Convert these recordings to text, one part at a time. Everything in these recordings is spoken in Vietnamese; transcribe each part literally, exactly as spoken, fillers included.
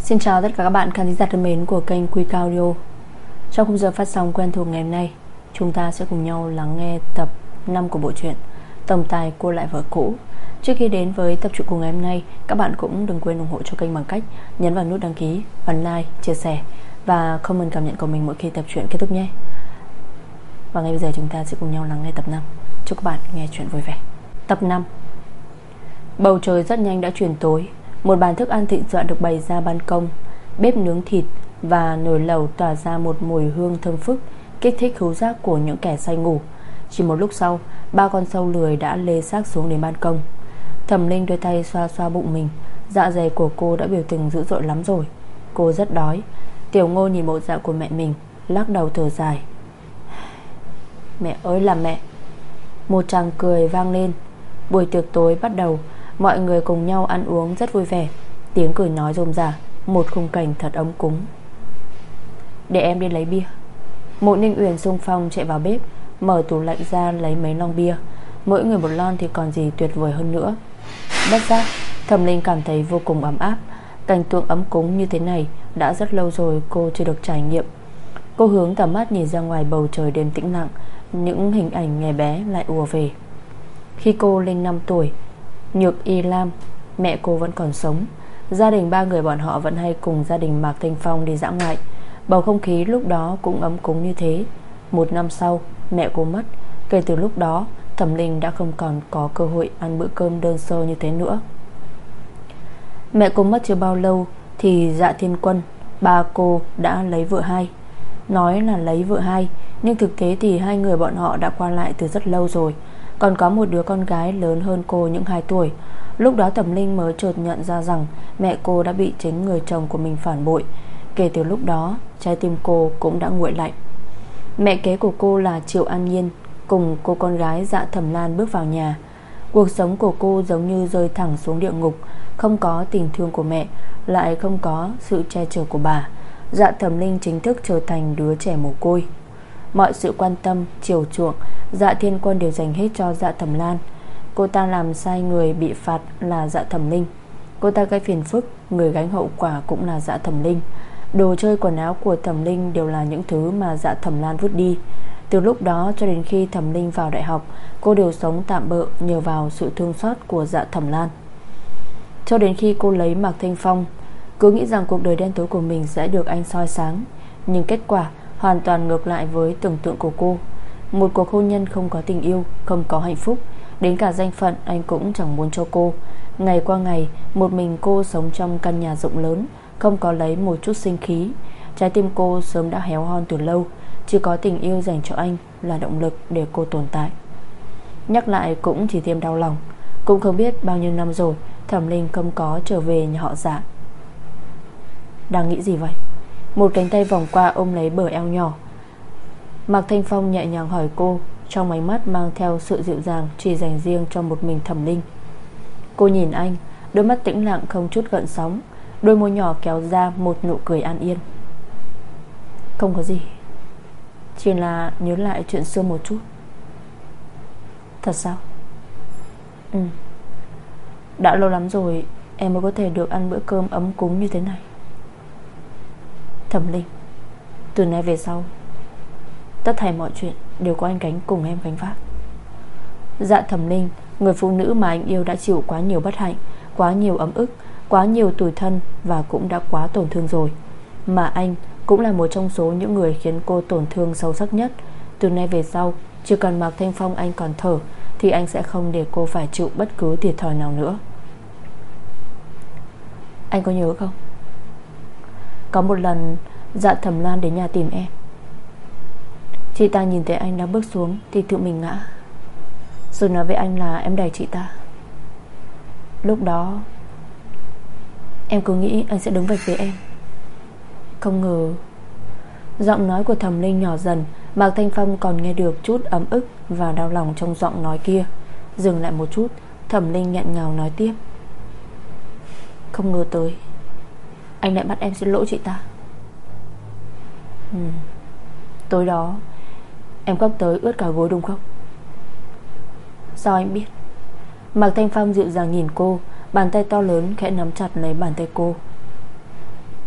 Xin chào tất cả các bạn khán thính giả thân mến của kênh Quy Cao Audio. Trong khung giờ phát sóng quen thuộc ngày hôm nay, chúng ta sẽ cùng nhau lắng nghe tập năm của bộ truyện Tổng tài cua lại vợ cũ. Trước khi đến với tập truyện của ngày hôm nay, các bạn cũng đừng quên ủng hộ cho kênh bằng cách nhấn vào nút đăng ký, ấn like, chia sẻ và comment cảm nhận của mình mỗi khi tập truyện kết thúc nhé. Và ngay bây giờ chúng ta sẽ cùng nhau lắng nghe tập năm. Chúc các bạn nghe truyện vui vẻ. Tập năm. Bầu trời rất nhanh đã chuyển tối. Một bàn thức ăn thịnh soạn được bày ra ban công. Bếp nướng thịt và nồi lẩu tỏa ra một mùi hương thơm phức, kích thích khứu giác của những kẻ say ngủ. Chỉ một lúc sau, ba con sâu lười đã lê xác xuống đến ban công. Thẩm Linh đôi tay xoa xoa bụng mình. Dạ dày của cô đã biểu tình dữ dội lắm rồi. Cô rất đói. Tiểu Ngô nhìn bộ dạng của mẹ mình, lắc đầu thở dài. Mẹ ơi là mẹ. Một tràng cười vang lên. Buổi tiệc tối bắt đầu. Mọi người cùng nhau ăn uống rất vui vẻ. Tiếng cười nói rôm rả. Một khung cảnh thật ấm cúng. Để em đi lấy bia. Mộ Ninh Uyển xung phong chạy vào bếp, mở tủ lạnh ra lấy mấy lon bia. Mỗi người một lon thì còn gì tuyệt vời hơn nữa. Bất giác Thẩm Linh cảm thấy vô cùng ấm áp. Cảnh tượng ấm cúng như thế này đã rất lâu rồi cô chưa được trải nghiệm. Cô hướng tầm mắt nhìn ra ngoài bầu trời đêm tĩnh lặng. Những hình ảnh ngày bé lại ùa về. Khi cô lên năm tuổi, Nhược Y Lam, mẹ cô vẫn còn sống. Gia đình ba người bọn họ vẫn hay cùng gia đình Mạc Thanh Phong đi dã ngoại. Bầu không khí lúc đó cũng ấm cúng như thế. Một năm sau, mẹ cô mất. Kể từ lúc đó, Thẩm Linh đã không còn có cơ hội ăn bữa cơm đơn sơ như thế nữa. Mẹ cô mất chưa bao lâu thì Dạ Thiên Quân, ba cô, đã lấy vợ hai. Nói là lấy vợ hai, nhưng thực tế thì hai người bọn họ đã qua lại từ rất lâu rồi. Còn có một đứa con gái lớn hơn cô những hai tuổi. Lúc đó Thẩm Linh mới chợt nhận ra rằng mẹ cô đã bị chính người chồng của mình phản bội. Kể từ lúc đó, trái tim cô cũng đã nguội lạnh. Mẹ kế của cô là Triệu An Nhiên cùng cô con gái Dạ Thẩm Lan bước vào nhà. Cuộc sống của cô giống như rơi thẳng xuống địa ngục. Không có tình thương của mẹ, lại không có sự che chở của bà. Dạ Thẩm Linh chính thức trở thành đứa trẻ mồ côi. Mọi sự quan tâm, chiều chuộng Dạ Thiên Quân đều dành hết cho Dạ Thẩm Lan. Cô ta làm sai người bị phạt là Dạ Thẩm Linh. Cô ta gây phiền phức, người gánh hậu quả cũng là Dạ Thẩm Linh. Đồ chơi quần áo của Thẩm Linh đều là những thứ mà Dạ Thẩm Lan vứt đi. Từ lúc đó cho đến khi Thẩm Linh vào đại học, cô đều sống tạm bợ nhờ vào sự thương xót của Dạ Thẩm Lan. Cho đến khi cô lấy Mạc Thanh Phong, cứ nghĩ rằng cuộc đời đen tối của mình sẽ được anh soi sáng. Nhưng kết quả hoàn toàn ngược lại với tưởng tượng của cô. Một cuộc hôn nhân không có tình yêu, không có hạnh phúc, đến cả danh phận anh cũng chẳng muốn cho cô. Ngày qua ngày, một mình cô sống trong căn nhà rộng lớn, không có lấy một chút sinh khí. Trái tim cô sớm đã héo hon từ lâu. Chỉ có tình yêu dành cho anh là động lực để cô tồn tại. Nhắc lại cũng chỉ thêm đau lòng. Cũng không biết bao nhiêu năm rồi Thẩm Linh không có trở về nhà họ Dạ. Đang nghĩ gì vậy? Một cánh tay vòng qua ôm lấy bờ eo nhỏ. Mạc Thanh Phong nhẹ nhàng hỏi cô, trong ánh mắt mang theo sự dịu dàng chỉ dành riêng cho một mình Thẩm Linh. Cô nhìn anh, đôi mắt tĩnh lặng không chút gợn sóng, đôi môi nhỏ kéo ra một nụ cười an yên. Không có gì, chỉ là nhớ lại chuyện xưa một chút. Thật sao? Ừ. Đã lâu lắm rồi em mới có thể được ăn bữa cơm ấm cúng như thế này. Thẩm Linh, từ nay về sau tất thảy mọi chuyện đều có anh Cánh cùng em gánh vác. Dạ Thẩm Linh, người phụ nữ mà anh yêu đã chịu quá nhiều bất hạnh, quá nhiều ấm ức, quá nhiều tủi thân và cũng đã quá tổn thương rồi. Mà anh cũng là một trong số những người khiến cô tổn thương sâu sắc nhất. Từ nay về sau, chỉ cần Mạc Thanh Phong anh còn thở thì anh sẽ không để cô phải chịu bất cứ thiệt thòi nào nữa. Anh có nhớ không? Có một lần Dạ Thẩm Lan đến nhà tìm em. Chị ta nhìn thấy anh đang bước xuống thì tự mình ngã, rồi nói với anh là em đẩy chị ta. Lúc đó em cứ nghĩ anh sẽ đứng vạch với em. Không ngờ. Giọng nói của Thẩm Linh nhỏ dần. Mạc Thanh Phong còn nghe được chút ấm ức và đau lòng trong giọng nói kia. Dừng lại một chút, Thẩm Linh nghẹn ngào nói tiếp. Không ngờ tới anh lại bắt em xin lỗi chị ta. ừ. Tối đó em khóc tới ướt cả gối đúng không? Sao anh biết? Mạc Thanh Phong dịu dàng nhìn cô, bàn tay to lớn khẽ nắm chặt lấy bàn tay cô.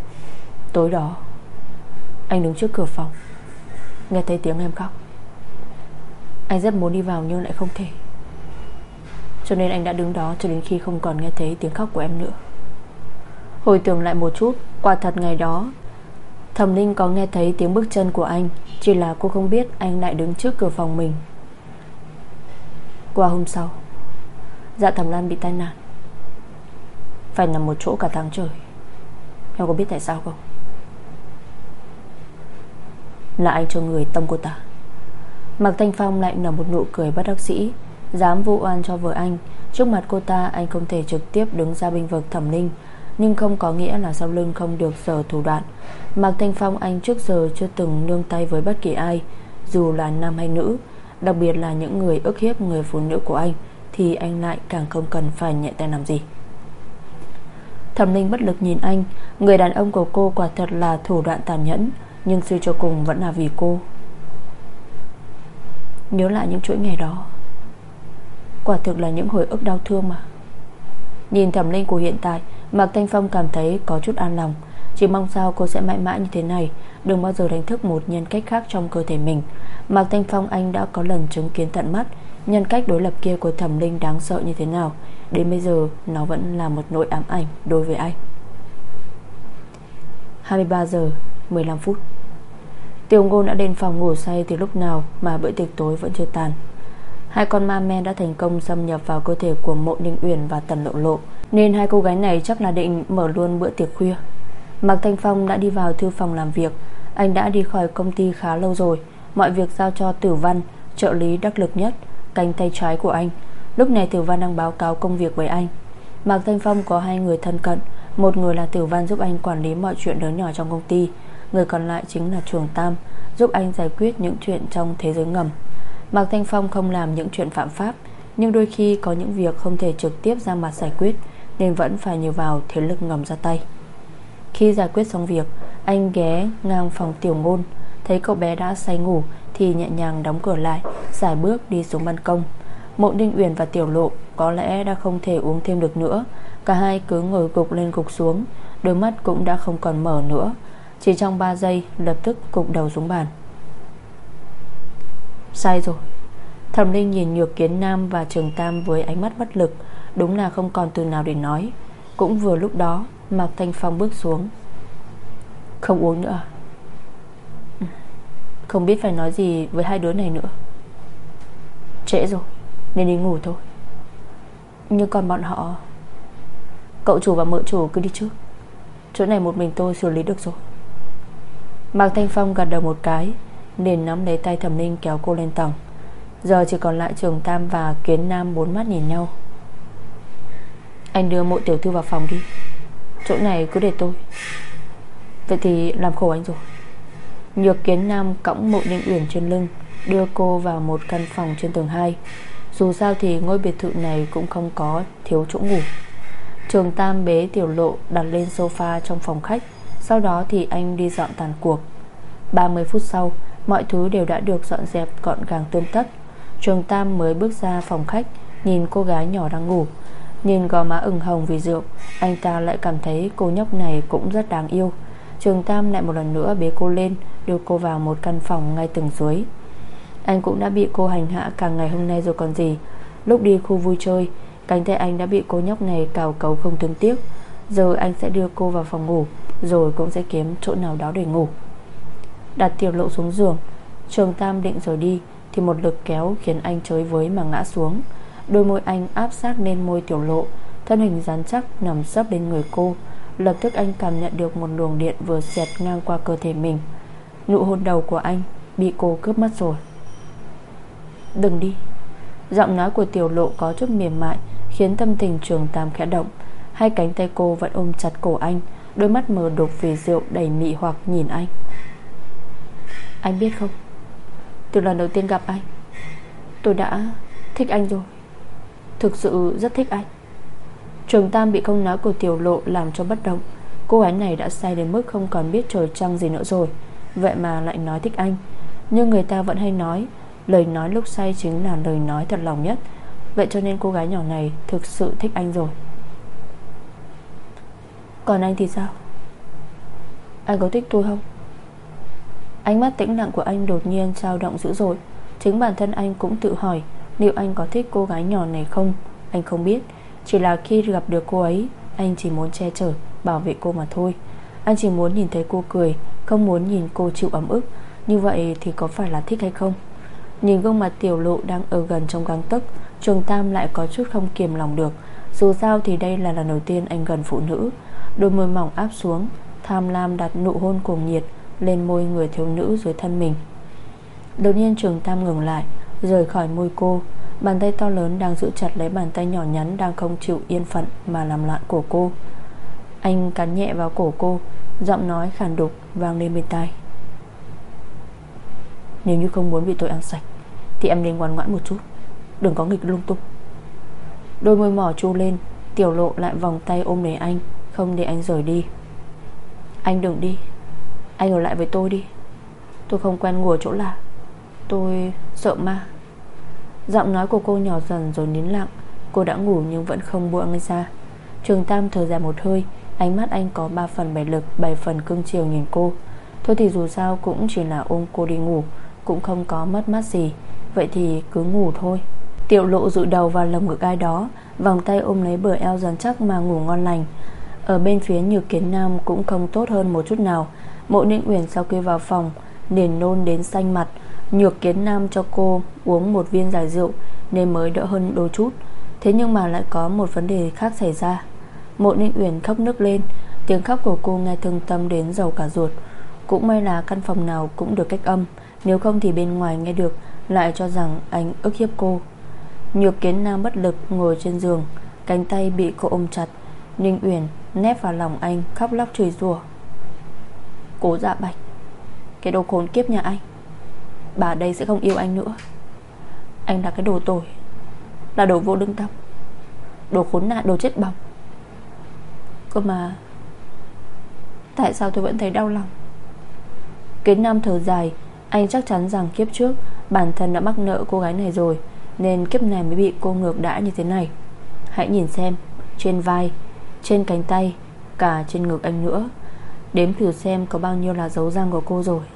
Tối đó anh đứng trước cửa phòng, nghe thấy tiếng em khóc. Anh rất muốn đi vào nhưng lại không thể, cho nên anh đã đứng đó cho đến khi không còn nghe thấy tiếng khóc của em nữa. Hồi tưởng lại một chút, quả thật ngày đó Thẩm Linh có nghe thấy tiếng bước chân của anh, chỉ là cô không biết anh lại đứng trước cửa phòng mình. Qua hôm sau, Dạ Thẩm Lan bị tai nạn, phải nằm một chỗ cả tháng trời. Em có biết tại sao không? Là anh cho người tông cô ta. Mạc Thanh Phong lại nở một nụ cười bất đắc dĩ. Dám vu oan cho vợ anh. Trước mặt cô ta anh không thể trực tiếp đứng ra bênh vực Thẩm Linh, nhưng không có nghĩa là sau lưng không được giở thủ đoạn. Mạc Thanh Phong anh trước giờ chưa từng nương tay với bất kỳ ai, dù là nam hay nữ. Đặc biệt là những người ức hiếp người phụ nữ của anh thì anh lại càng không cần phải nhẹ tay làm gì. Thẩm Linh bất lực nhìn anh. Người đàn ông của cô quả thật là thủ đoạn tàn nhẫn, nhưng suy cho cùng vẫn là vì cô. Nhớ lại những chuỗi ngày đó, quả thực là những hồi ức đau thương mà. Nhìn Thẩm Linh của hiện tại, Mạc Thanh Phong cảm thấy có chút an lòng. Chỉ mong sao cô sẽ mãi mãi như thế này, đừng bao giờ đánh thức một nhân cách khác trong cơ thể mình. Mạc Thanh Phong anh đã có lần chứng kiến tận mắt nhân cách đối lập kia của Thẩm Linh đáng sợ như thế nào. Đến bây giờ nó vẫn là một nỗi ám ảnh đối với anh. Hai mươi ba giờ mười lăm phút. Tiểu Ngôn đã đến phòng ngủ say từ lúc nào mà bữa tiệc tối vẫn chưa tàn. Hai con ma men đã thành công xâm nhập vào cơ thể của Mộ Ninh Uyển và Tần Lộ Lộ, nên hai cô gái này chắc là định mở luôn bữa tiệc khuya. Mạc Thanh Phong đã đi vào thư phòng làm việc. Anh đã đi khỏi công ty khá lâu rồi. Mọi việc giao cho Tử Văn, trợ lý đắc lực nhất, cánh tay trái của anh. Lúc này Tử Văn đang báo cáo công việc với anh. Mạc Thanh Phong có hai người thân cận. Một người là Tử Văn giúp anh quản lý mọi chuyện lớn nhỏ trong công ty. Người còn lại chính là Trường Tam, giúp anh giải quyết những chuyện trong thế giới ngầm. Mạc Thanh Phong không làm những chuyện phạm pháp, nhưng đôi khi có những việc không thể trực tiếp ra mặt giải quyết, nên vẫn phải nhờ vào thế lực ngầm ra tay. Khi giải quyết xong việc, anh ghé ngang phòng Tiểu Ngôn, thấy cậu bé đã say ngủ thì nhẹ nhàng đóng cửa lại, sải bước đi xuống ban công. Mộ Ninh Uyển và Tiểu Lộ có lẽ đã không thể uống thêm được nữa. Cả hai cứ ngồi gục lên gục xuống, đôi mắt cũng đã không còn mở nữa. Chỉ trong ba giây lập tức gục đầu xuống bàn. Sai rồi. Thẩm Linh nhìn Nhược Kiến Nam và Trường Tam với ánh mắt bất lực, đúng là không còn từ nào để nói. Cũng vừa lúc đó Mạc Thanh Phong bước xuống. Không uống nữa. Không biết phải nói gì với hai đứa này nữa. Trễ rồi, nên đi ngủ thôi. Nhưng còn bọn họ, cậu chủ và mợ chủ cứ đi trước, chỗ này một mình tôi xử lý được rồi. Mạc Thanh Phong gật đầu một cái, liền nắm lấy tay Thẩm Linh kéo cô lên tầng. Giờ chỉ còn lại Trường Tam và Kiến Nam bốn mắt nhìn nhau. Anh đưa Mộ tiểu thư vào phòng đi, chỗ này cứ để tôi. Vậy thì làm khổ anh rồi. Nhược Kiến Nam cõng Mộ Ninh Uyển trên lưng, đưa cô vào một căn phòng trên tầng hai. Dù sao thì ngôi biệt thự này cũng không có thiếu chỗ ngủ. Trường Tam bế Tiểu Lộ đặt lên sofa trong phòng khách. Sau đó thì anh đi dọn tàn cuộc. Ba mươi phút sau, mọi thứ đều đã được dọn dẹp gọn gàng tươm tất. Trường Tam mới bước ra phòng khách, nhìn cô gái nhỏ đang ngủ. Nhìn gò má ửng hồng vì rượu, anh ta lại cảm thấy cô nhóc này cũng rất đáng yêu. Trường Tam lại một lần nữa bế cô lên, đưa cô vào một căn phòng ngay tầng dưới. Anh cũng đã bị cô hành hạ cả ngày hôm nay rồi còn gì. Lúc đi khu vui chơi, cánh tay anh đã bị cô nhóc này cào cấu không thương tiếc. Giờ anh sẽ đưa cô vào phòng ngủ, rồi cũng sẽ kiếm chỗ nào đó để ngủ. Đặt Tiểu Lộ xuống giường, Trường Tam định rời đi thì một lực kéo khiến anh chới với mà ngã xuống. Đôi môi anh áp sát lên môi Tiểu Lộ, thân hình rắn chắc nằm sấp bên người cô. Lập tức anh cảm nhận được một luồng điện vừa xẹt ngang qua cơ thể mình. Nụ hôn đầu của anh bị cô cướp mất rồi. Đừng đi. Giọng nói của Tiểu Lộ có chút mềm mại, khiến tâm tình Trường Tam khẽ động. Hai cánh tay cô vẫn ôm chặt cổ anh, đôi mắt mờ đục vì rượu đầy mị hoặc nhìn anh. Anh biết không, từ lần đầu tiên gặp anh, tôi đã thích anh rồi. Thực sự rất thích anh. Trường Tam bị câu nói của Tiểu Lộ làm cho bất động. Cô gái này đã say đến mức không còn biết trời trăng gì nữa rồi, vậy mà lại nói thích anh. Nhưng người ta vẫn hay nói, lời nói lúc say chính là lời nói thật lòng nhất. Vậy cho nên cô gái nhỏ này thực sự thích anh rồi. Còn anh thì sao? Anh có thích tôi không? Ánh mắt tĩnh lặng của anh đột nhiên dao động dữ dội. Chính bản thân anh cũng tự hỏi liệu anh có thích cô gái nhỏ này không. Anh không biết. Chỉ là khi gặp được cô ấy, anh chỉ muốn che chở, bảo vệ cô mà thôi. Anh chỉ muốn nhìn thấy cô cười, không muốn nhìn cô chịu ấm ức. Như vậy thì có phải là thích hay không? Nhìn gương mặt Tiểu Lộ đang ở gần trong gang tấc, Trường Tam lại có chút không kiềm lòng được. Dù sao thì đây là lần đầu tiên anh gần phụ nữ. Đôi môi mỏng áp xuống, tham lam đặt nụ hôn cuồng nhiệt lên môi người thiếu nữ dưới thân mình. Đột nhiên Trường Tam ngừng lại, rời khỏi môi cô. Bàn tay to lớn đang giữ chặt lấy bàn tay nhỏ nhắn đang không chịu yên phận mà làm loạn cổ cô. Anh cắn nhẹ vào cổ cô, giọng nói khàn đục vang lên bên tai. Nếu như không muốn bị tôi ăn sạch thì em nên ngoan ngoãn một chút, đừng có nghịch lung tung. Đôi môi mỏ chu lên, Tiểu Lộ lại vòng tay ôm lấy anh, không để anh rời đi. Anh đừng đi, anh ở lại với tôi đi. Tôi không quen ngủ ở chỗ lạ, tôi sợ ma. Giọng nói của cô nhỏ dần rồi nín lặng. Cô đã ngủ nhưng vẫn không buông anh ra. Trường Tam thở dài một hơi. Ánh mắt anh có ba phần bảy lực, bảy phần cưng chiều nhìn cô. Thôi thì dù sao cũng chỉ là ôm cô đi ngủ, cũng không có mất mát gì. Vậy thì cứ ngủ thôi. Tiểu Lộ dụi đầu vào lồng ngực ai đó, vòng tay ôm lấy bờ eo rắn chắc mà ngủ ngon lành. Ở bên phía Nhược Kiến Nam cũng không tốt hơn một chút nào. Mộ Ninh Uyển sau khi vào phòng liền nôn đến xanh mặt. Nhược Kiến Nam cho cô uống một viên giải rượu nên mới đỡ hơn đôi chút. Thế nhưng mà lại có một vấn đề khác xảy ra. Mộ Ninh Uyển khóc nức lên. Tiếng khóc của cô nghe thương tâm đến dầu cả ruột. Cũng may là căn phòng nào cũng được cách âm, nếu không thì bên ngoài nghe được lại cho rằng anh ức hiếp cô. Nhược Kiến Nam bất lực ngồi trên giường, cánh tay bị cô ôm chặt. Ninh Uyển nép vào lòng anh, khóc lóc chửi rủa. Cố Dạ Bạch, cái đồ khốn kiếp nhà anh, bà đây sẽ không yêu anh nữa. Anh là cái đồ tồi, là đồ vô lương tâm, đồ khốn nạn, đồ chết bỏng. Cơ mà tại sao tôi vẫn thấy đau lòng? Kiến Nam thở dài. Anh chắc chắn rằng kiếp trước bản thân đã mắc nợ cô gái này rồi, nên kiếp này mới bị cô ngược đãi như thế này. Hãy nhìn xem, trên vai, trên cánh tay, cả trên ngực anh nữa. Đếm thử xem có bao nhiêu là dấu răng của cô rồi.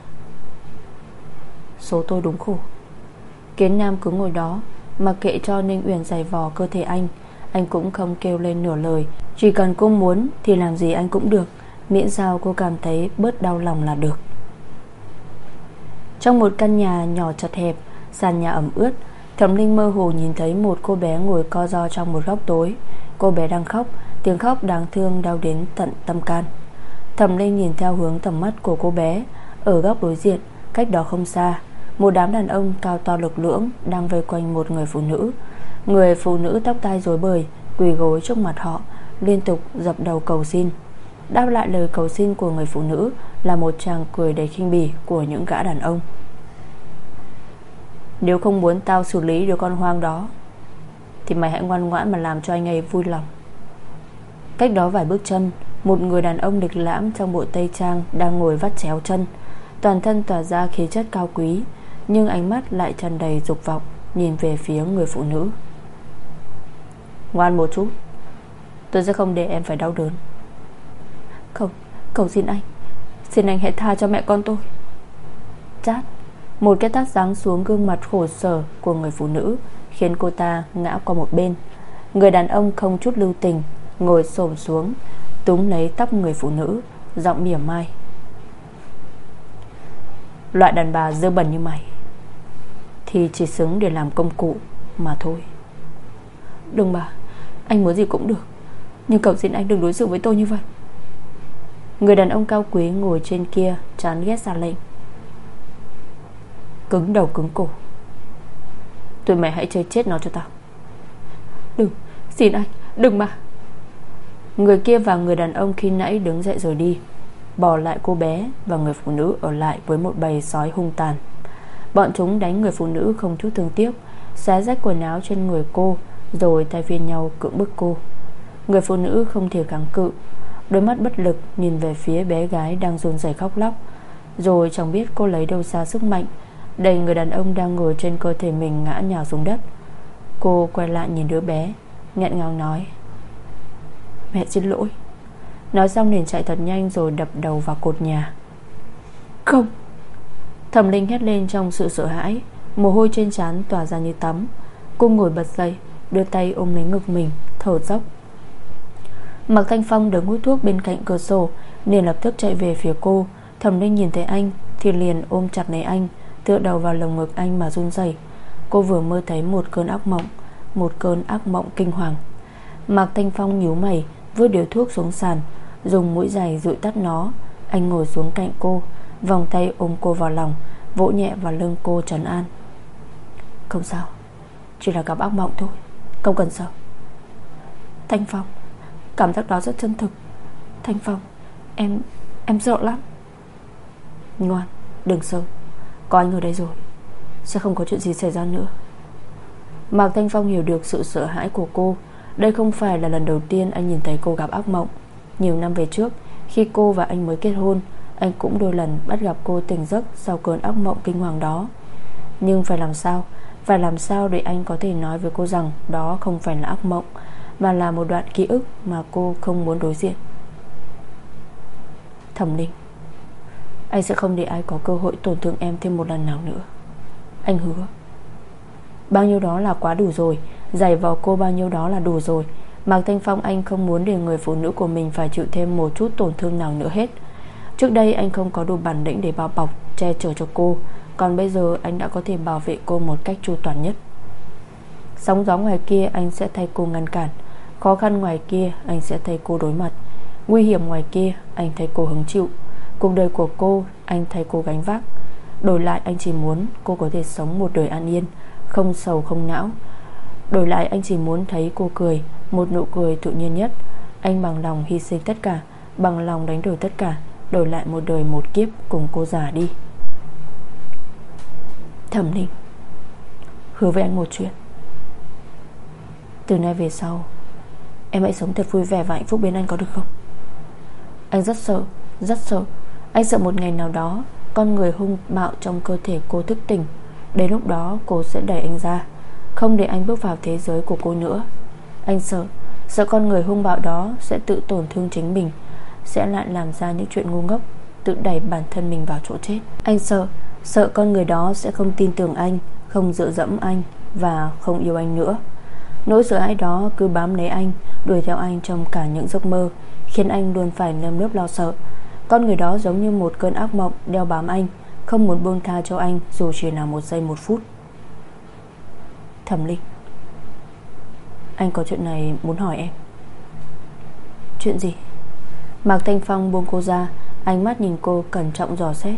Số tôi đúng khổ. Kiến Nam cứ ngồi đó, mặc kệ cho Ninh Uyển giày vò cơ thể anh. Anh cũng không kêu lên nửa lời. Chỉ cần cô muốn thì làm gì anh cũng được, miễn sao cô cảm thấy bớt đau lòng là được. Trong một căn nhà nhỏ chật hẹp, sàn nhà ẩm ướt, Thẩm Linh mơ hồ nhìn thấy một cô bé ngồi co ro trong một góc tối. Cô bé đang khóc, tiếng khóc đáng thương đau đến tận tâm can. Thẩm Linh nhìn theo hướng tầm mắt của cô bé. Ở góc đối diện, cách đó không xa, một đám đàn ông cao to lực lưỡng đang vây quanh một người phụ nữ. Người phụ nữ tóc tai rối bời quỳ gối trước mặt họ, liên tục dập đầu cầu xin. Đáp lại lời cầu xin của người phụ nữ là một tràng cười đầy khinh bỉ của những gã đàn ông. Nếu không muốn tao xử lý đứa con hoang đó thì mày hãy ngoan ngoãn mà làm cho anh ấy vui lòng. Cách đó vài bước chân, một người đàn ông lịch lãm trong bộ tây trang đang ngồi vắt chéo chân, toàn thân tỏa ra khí chất cao quý, nhưng ánh mắt lại tràn đầy dục vọng nhìn về phía người phụ nữ. Ngoan một chút, tôi sẽ không để em phải đau đớn. Không, cầu xin anh, xin anh hãy tha cho mẹ con tôi. Chát, một cái tát giáng xuống gương mặt khổ sở của người phụ nữ, khiến cô ta ngã qua một bên. Người đàn ông không chút lưu tình ngồi xổm xuống, túm lấy tóc người phụ nữ, giọng mỉa mai. Loại đàn bà dơ bẩn như mày thì chỉ xứng để làm công cụ mà thôi. Đừng bà, anh muốn gì cũng được, nhưng cầu xin anh đừng đối xử với tôi như vậy. Người đàn ông cao quý ngồi trên kia chán ghét ra lệnh. Cứng đầu cứng cổ, tụi mày hãy chơi chết nó cho tao. Đừng, xin anh, đừng mà. Người kia và người đàn ông khi nãy đứng dậy rồi đi, bỏ lại cô bé và người phụ nữ ở lại với một bầy sói hung tàn. Bọn chúng đánh người phụ nữ không chút thương tiếc, xé rách quần áo trên người cô, rồi thay phiên nhau cưỡng bức cô. Người phụ nữ không thể kháng cự, đôi mắt bất lực nhìn về phía bé gái đang run rẩy khóc lóc. Rồi chẳng biết cô lấy đâu ra sức mạnh đẩy người đàn ông đang ngồi trên cơ thể mình ngã nhào xuống đất. Cô quay lại nhìn đứa bé, nghẹn ngào nói. Mẹ xin lỗi, Nói xong liền chạy thật nhanh rồi đập đầu vào cột nhà. Không! Thẩm Linh hét lên trong sự sợ hãi, mồ hôi trên trán tỏa ra như tắm. Cô ngồi bật dậy, đưa tay ôm lấy ngực mình, thở dốc. Mạc Thanh Phong đứng hút thuốc bên cạnh cửa sổ nên lập tức chạy về phía cô. Thẩm Linh nhìn thấy anh thì liền ôm chặt lấy anh, tựa đầu vào lồng ngực anh mà run rẩy. Cô vừa mơ thấy một cơn ác mộng, một cơn ác mộng kinh hoàng. Mạc Thanh Phong nhíu mày, vứt điếu thuốc xuống sàn, dùng mũi giày dụi tắt nó. Anh ngồi xuống cạnh cô, vòng tay ôm cô vào lòng, vỗ nhẹ vào lưng cô trấn an. Không sao, chỉ là gặp ác mộng thôi, không cần sợ. Thanh Phong, cảm giác đó rất chân thực. Thanh Phong, em, em sợ lắm. Ngoan, đừng sợ, có anh ở đây rồi, sẽ không có chuyện gì xảy ra nữa. Mạc Thanh Phong hiểu được sự sợ hãi của cô. Đây không phải là lần đầu tiên anh nhìn thấy cô gặp ác mộng. Nhiều năm về trước, khi cô và anh mới kết hôn, anh cũng đôi lần bắt gặp cô tỉnh giấc sau cơn ác mộng kinh hoàng đó. Nhưng phải làm sao Phải làm sao để anh có thể nói với cô rằng đó không phải là ác mộng, mà là một đoạn ký ức mà cô không muốn đối diện. Thẩm Linh, anh sẽ không để ai có cơ hội tổn thương em thêm một lần nào nữa. Anh hứa. Bao nhiêu đó là quá đủ rồi, giày vò cô bao nhiêu đó là đủ rồi. Mạc Thanh Phong anh không muốn để người phụ nữ của mình phải chịu thêm một chút tổn thương nào nữa hết. Trước đây anh không có đủ bản lĩnh để bao bọc, che chở cho cô, còn bây giờ anh đã có thể bảo vệ cô một cách chu toàn nhất. Sóng gió ngoài kia anh sẽ thay cô ngăn cản, khó khăn ngoài kia anh sẽ thay cô đối mặt, nguy hiểm ngoài kia anh thay cô hứng chịu. Cuộc đời của cô anh thay cô gánh vác. Đổi lại anh chỉ muốn cô có thể sống một đời an yên, không sầu không não. Đổi lại anh chỉ muốn thấy cô cười, một nụ cười tự nhiên nhất. Anh bằng lòng hy sinh tất cả, bằng lòng đánh đổi tất cả, đổi lại một đời một kiếp cùng cô già đi. Thẩm Linh, hứa với anh một chuyện. Từ nay về sau em hãy sống thật vui vẻ và hạnh phúc bên anh, có được không? Anh rất sợ, rất sợ. Anh sợ một ngày nào đó con người hung bạo trong cơ thể cô thức tỉnh. Đến lúc đó cô sẽ đẩy anh ra, không để anh bước vào thế giới của cô nữa. Anh sợ, sợ con người hung bạo đó sẽ tự tổn thương chính mình, sẽ lại làm ra những chuyện ngu ngốc, tự đẩy bản thân mình vào chỗ chết. Anh sợ, sợ con người đó sẽ không tin tưởng anh, không dựa dẫm anh và không yêu anh nữa. Nỗi sợ hãi đó cứ bám lấy anh, đuổi theo anh trong cả những giấc mơ, khiến anh luôn phải nơm nớp lo sợ. Con người đó giống như một cơn ác mộng đeo bám anh, không muốn buông tha cho anh dù chỉ là một giây một phút. Thẩm Linh, anh có chuyện này muốn hỏi em. Chuyện gì? Mạc Thanh Phong buông cô ra, ánh mắt nhìn cô cẩn trọng dò xét.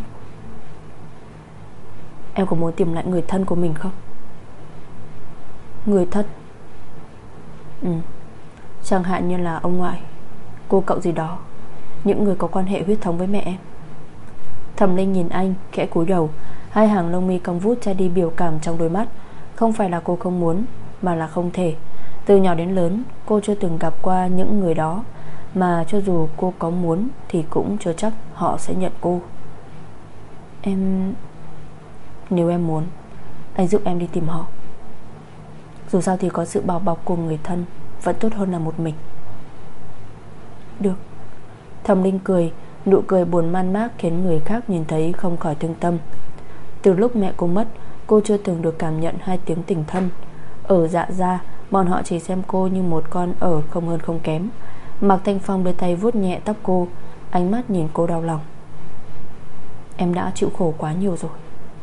Em có muốn tìm lại người thân của mình không? Người thân? Ừ, chẳng hạn như là ông ngoại, cô cậu gì đó, những người có quan hệ huyết thống với mẹ em. Thẩm Linh nhìn anh khẽ cúi đầu, hai hàng lông mi cong vút che đi biểu cảm trong đôi mắt. Không phải là cô không muốn, mà là không thể. Từ nhỏ đến lớn cô chưa từng gặp qua những người đó, mà cho dù cô có muốn thì cũng chưa chắc họ sẽ nhận cô. Em... Nếu em muốn, anh giúp em đi tìm họ. Dù sao thì có sự bao bọc của người thân vẫn tốt hơn là một mình. Được. Thẩm Linh cười, nụ cười buồn man mác khiến người khác nhìn thấy không khỏi thương tâm. Từ lúc mẹ cô mất, cô chưa từng được cảm nhận hai tiếng tình thân. Ở Dạ Gia, bọn họ chỉ xem cô như một con ở không hơn không kém. Mạc Thanh Phong đưa tay vuốt nhẹ tóc cô, ánh mắt nhìn cô đau lòng. Em đã chịu khổ quá nhiều rồi.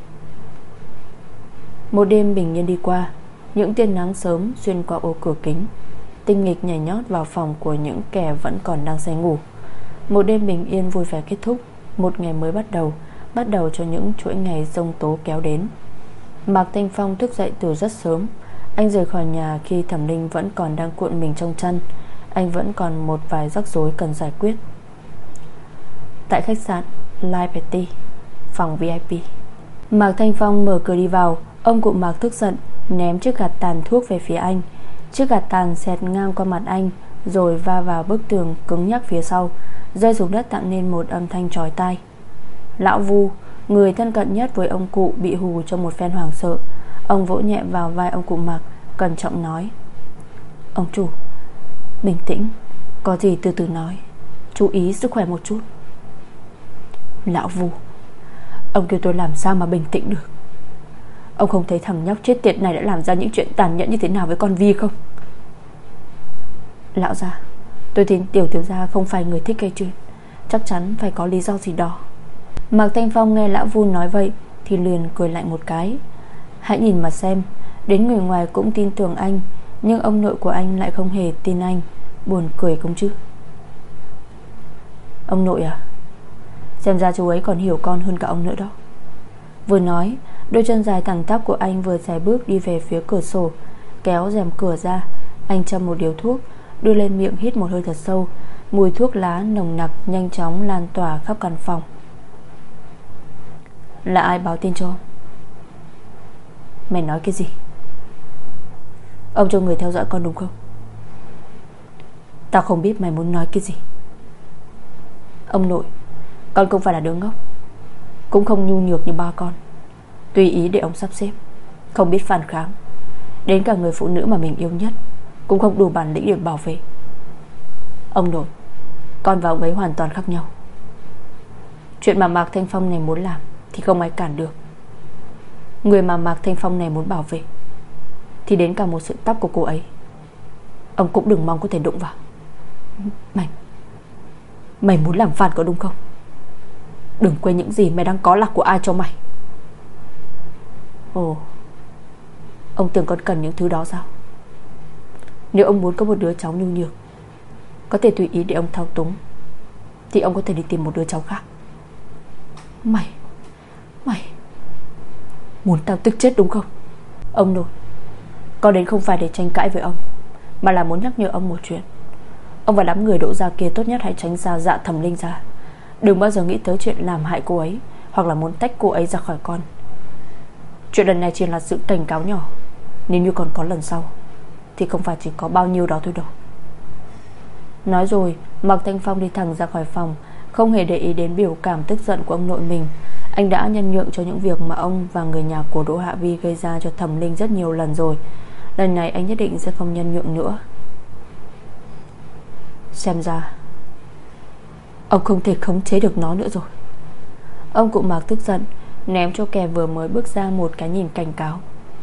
Một đêm bình yên đi qua, những tia nắng sớm xuyên qua ô cửa kính, tinh nghịch nhảy nhót vào phòng của những kẻ vẫn còn đang say ngủ. Một đêm bình yên vui vẻ kết thúc, một ngày mới bắt đầu, bắt đầu cho những chuỗi ngày giông tố kéo đến. Mạc Thanh Phong thức dậy từ rất sớm. Anh rời khỏi nhà khi Thẩm Linh vẫn còn đang cuộn mình trong chăn. Anh vẫn còn một vài rắc rối cần giải quyết. Tại khách sạn Live Party, phòng vi ai pi, Mạc Thanh Phong mở cửa đi vào. Ông cụ Mạc tức giận, ném chiếc gạt tàn thuốc về phía anh. Chiếc gạt tàn xẹt ngang qua mặt anh, rồi va vào bức tường cứng nhắc phía sau, rơi xuống đất tạo nên một âm thanh chói tai. Lão Vu, người thân cận nhất với ông cụ, bị hù trong một phen hoảng sợ. Ông vỗ nhẹ vào vai ông cụ Mạc, cẩn trọng nói: Ông chủ, bình tĩnh, có gì từ từ nói, chú ý sức khỏe một chút. Lão Vu, ông kêu tôi làm sao mà bình tĩnh được? Ông không thấy thằng nhóc chết tiệt này đã làm ra những chuyện tàn nhẫn như thế nào với con Vi không? Lão gia, tôi tin tiểu thiếu gia không phải người thích gây chuyện, chắc chắn phải có lý do gì đó. Mạc Thanh Phong nghe lão Vu nói vậy thì liền cười lại một cái. Hãy nhìn mà xem, đến người ngoài cũng tin tưởng anh, nhưng ông nội của anh lại không hề tin anh. Buồn cười không chứ? Ông nội à? Xem ra chú ấy còn hiểu con hơn cả ông nữa đó. Vừa nói, đôi chân dài thẳng tắp của anh vừa xài bước đi về phía cửa sổ, kéo rèm cửa ra. Anh châm một điếu thuốc, đưa lên miệng hít một hơi thật sâu. Mùi thuốc lá nồng nặc nhanh chóng lan tỏa khắp căn phòng. Là ai báo tin cho ông? Mày nói cái gì? Ông cho người theo dõi con đúng không? Tao không biết mày muốn nói cái gì. Ông nội, con không phải là đứa ngốc, cũng không nhu nhược như ba con. Tùy ý để ông sắp xếp, không biết phản kháng. Đến cả người phụ nữ mà mình yêu nhất cũng không đủ bản lĩnh để bảo vệ. Ông nội, con và ông ấy hoàn toàn khác nhau. Chuyện mà Mạc Thanh Phong này muốn làm thì không ai cản được. Người mà Mạc Thanh Phong này muốn bảo vệ thì đến cả một sợi tóc của cô ấy ông cũng đừng mong có thể đụng vào. Mày Mày muốn làm phản có đúng không? Đừng quên những gì mày đang có là của ai cho mày. Ồ, ông tưởng con cần những thứ đó sao? Nếu ông muốn có một đứa cháu nhu nhược, có thể tùy ý để ông thao túng, thì ông có thể đi tìm một đứa cháu khác. Mày Mày muốn tao tức chết đúng không? Ông nội, con đến không phải để tranh cãi với ông, mà là muốn nhắc nhở ông một chuyện. Ông và đám người Đỗ gia kia tốt nhất hãy tránh xa Dạ Thẩm Linh ra. Đừng bao giờ nghĩ tới chuyện làm hại cô ấy, hoặc là muốn tách cô ấy ra khỏi con. Chuyện lần này chỉ là sự cảnh cáo nhỏ. Nếu như còn có lần sau thì không phải chỉ có bao nhiêu đó thôi đâu. Nói rồi, Mạc Thanh Phong đi thẳng ra khỏi phòng, không hề để ý đến biểu cảm tức giận của ông nội mình. Anh đã nhân nhượng cho những việc mà ông và người nhà của Đỗ Hạ Vi gây ra cho Thẩm Linh rất nhiều lần rồi. Lần này anh nhất định sẽ không nhân nhượng nữa. Xem ra ông không thể khống chế được nó nữa rồi. Ông cụ Mạc tức giận, ném cho kẻ vừa mới bước ra một cái nhìn cảnh cáo.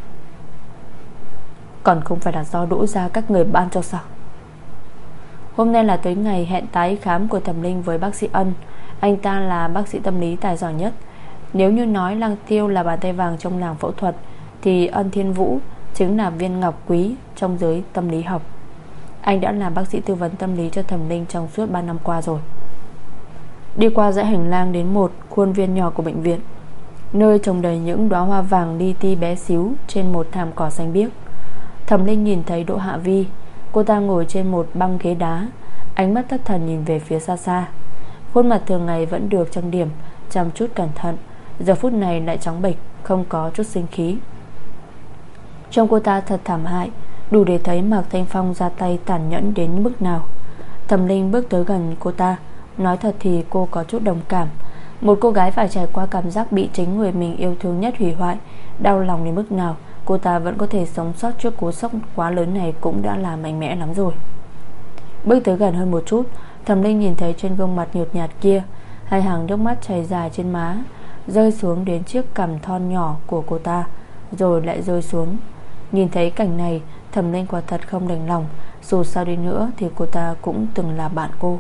Còn không phải là do Đỗ gia các người ban cho sao? Hôm nay là tới ngày hẹn tái khám của Thẩm Linh với bác sĩ Ân. Anh ta là bác sĩ tâm lý tài giỏi nhất. Nếu như nói Lăng Tiêu là bàn tay vàng trong làng phẫu thuật, thì Ân Thiên Vũ chính là viên ngọc quý trong giới tâm lý học. Anh đã làm bác sĩ tư vấn tâm lý cho Thẩm Linh trong suốt ba năm qua rồi. Đi qua dãy hành lang đến một khuôn viên nhỏ của bệnh viện, nơi trồng đầy những đóa hoa vàng li ti bé xíu trên một thảm cỏ xanh biếc. Thẩm Linh nhìn thấy Đỗ Hạ Vi. Cô ta ngồi trên một băng ghế đá, ánh mắt thất thần nhìn về phía xa xa. Khuôn mặt thường ngày vẫn được trang điểm, chăm chút cẩn thận, giờ phút này lại trắng bệch, không có chút sinh khí. Trông cô ta thật thảm hại, đủ để thấy Mạc Thanh Phong ra tay tàn nhẫn đến mức nào. Thẩm Linh bước tới gần cô ta. Nói thật thì cô có chút đồng cảm. Một cô gái phải trải qua cảm giác bị chính người mình yêu thương nhất hủy hoại, đau lòng đến mức nào cô ta vẫn có thể sống sót trước cú sốc quá lớn này cũng đã là mạnh mẽ lắm rồi. Bước tới gần hơn một chút, Thẩm Linh nhìn thấy trên gương mặt nhợt nhạt kia, hai hàng nước mắt chảy dài trên má, rơi xuống đến chiếc cằm thon nhỏ của cô ta, rồi lại rơi xuống. Nhìn thấy cảnh này, Thẩm Linh quả thật không đành lòng. Dù sao đi nữa thì cô ta cũng từng là bạn cô.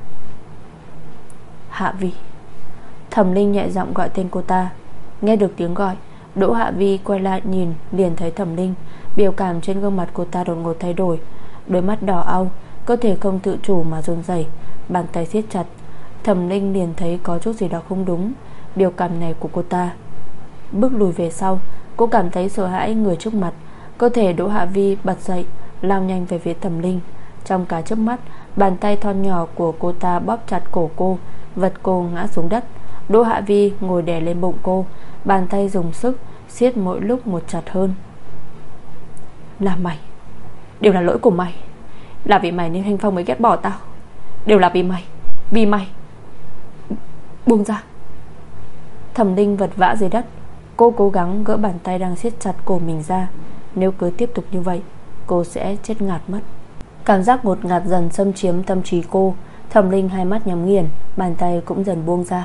Hạ Vi. Thẩm Linh nhẹ giọng gọi tên cô ta. Nghe được tiếng gọi, Đỗ Hạ Vi quay lại nhìn, liền thấy Thẩm Linh. Biểu cảm trên gương mặt cô ta đột ngột thay đổi, đôi mắt đỏ au, cơ thể không tự chủ mà run rẩy, bàn tay siết chặt. Thẩm Linh liền thấy có chút gì đó không đúng. Biểu cảm này của cô ta. Bước lùi về sau, cô cảm thấy sợ hãi người trước mặt. Cơ thể Đỗ Hạ Vi bật dậy, lao nhanh về phía Thẩm Linh. Trong cả chớp mắt, bàn tay thon nhỏ của cô ta bóp chặt cổ cô, vật cô ngã xuống đất. Đỗ Hạ Vi ngồi đè lên bụng cô, bàn tay dùng sức siết mỗi lúc một chặt hơn. Là mày, đều là lỗi của mày. Là vì mày nên Thanh Phong mới ghét bỏ tao. Đều là vì mày, vì mày. Buông ra. Thẩm Linh vật vã dưới đất. Cô cố gắng gỡ bàn tay đang siết chặt cổ mình ra. Nếu cứ tiếp tục như vậy, cô sẽ chết ngạt mất. Cảm giác ngột ngạt dần xâm chiếm tâm trí cô. Thẩm Linh hai mắt nhắm nghiền, bàn tay cũng dần buông ra.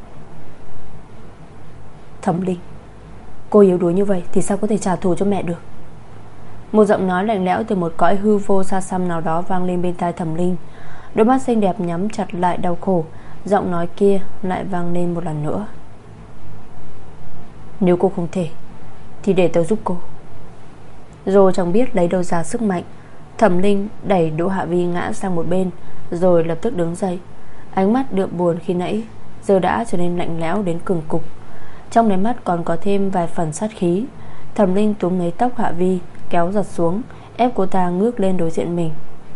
Thẩm Linh, cô yếu đuối như vậy thì sao có thể trả thù cho mẹ được? Một giọng nói lạnh lẽo từ một cõi hư vô xa xăm nào đó vang lên bên tai Thẩm Linh. Đôi mắt xinh đẹp nhắm chặt lại đau khổ. Giọng nói kia lại vang lên một lần nữa. Nếu cô không thể thì để tớ giúp cô. Rồi chẳng biết lấy đâu ra sức mạnh, Thẩm Linh đẩy Đỗ Hạ Vi ngã sang một bên, rồi lập tức đứng dậy. Ánh mắt đượm buồn khi nãy giờ đã trở nên lạnh lẽo đến cường cục. Trong đáy mắt còn có thêm vài phần sát khí. Thẩm Linh túm lấy tóc Hạ Vi, kéo giật xuống, ép cô ta ngước lên đối diện mình.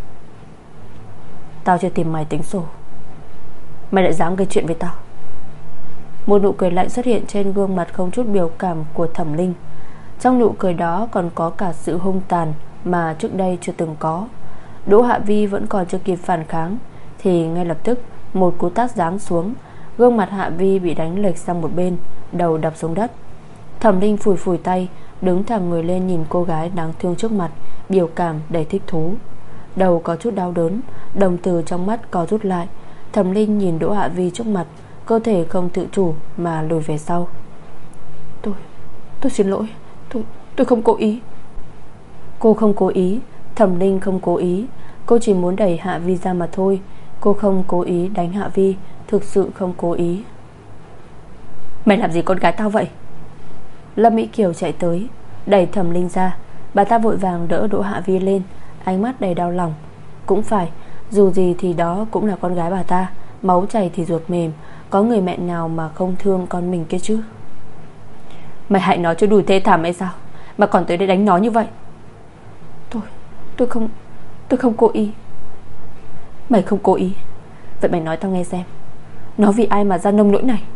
Tao chưa tìm mày tính sổ, mày lại dám gây chuyện với tao. Một nụ cười lạnh xuất hiện trên gương mặt không chút biểu cảm của Thẩm Linh. Trong nụ cười đó còn có cả sự hung tàn mà trước đây chưa từng có. Đỗ Hạ Vi vẫn còn chưa kịp phản kháng thì ngay lập tức một cú tát giáng xuống. Gương mặt Hạ Vi bị đánh lệch sang một bên, đầu đập xuống đất. Thẩm Linh phủi phủi tay, đứng thẳng người lên nhìn cô gái đáng thương trước mặt, biểu cảm đầy thích thú. Đầu có chút đau đớn, đồng tử trong mắt co rút lại. Thẩm Linh nhìn Đỗ Hạ Vi trước mặt, cơ thể không tự chủ mà lùi về sau. Tôi, tôi xin lỗi, Tôi, tôi không cố ý. Cô không cố ý, Thẩm Linh không cố ý. Cô chỉ muốn đẩy Hạ Vi ra mà thôi. Cô không cố ý đánh Hạ Vi, thực sự không cố ý. Mày làm gì con gái tao vậy? Lâm Mỹ Kiều chạy tới, đẩy Thẩm Linh ra. Bà ta vội vàng đỡ Đỗ Hạ Vi lên, ánh mắt đầy đau lòng. Cũng phải, dù gì thì đó cũng là con gái bà ta. Máu chảy thì ruột mềm, có người mẹ nào mà không thương con mình kia chứ? Mày hại nó cho đủ thê thảm hay sao mà còn tới đây đánh nó như vậy? Tôi, tôi không Tôi không cố ý. Mày không cố ý? Vậy mày nói tao nghe xem, nó vì ai mà ra nông nỗi này?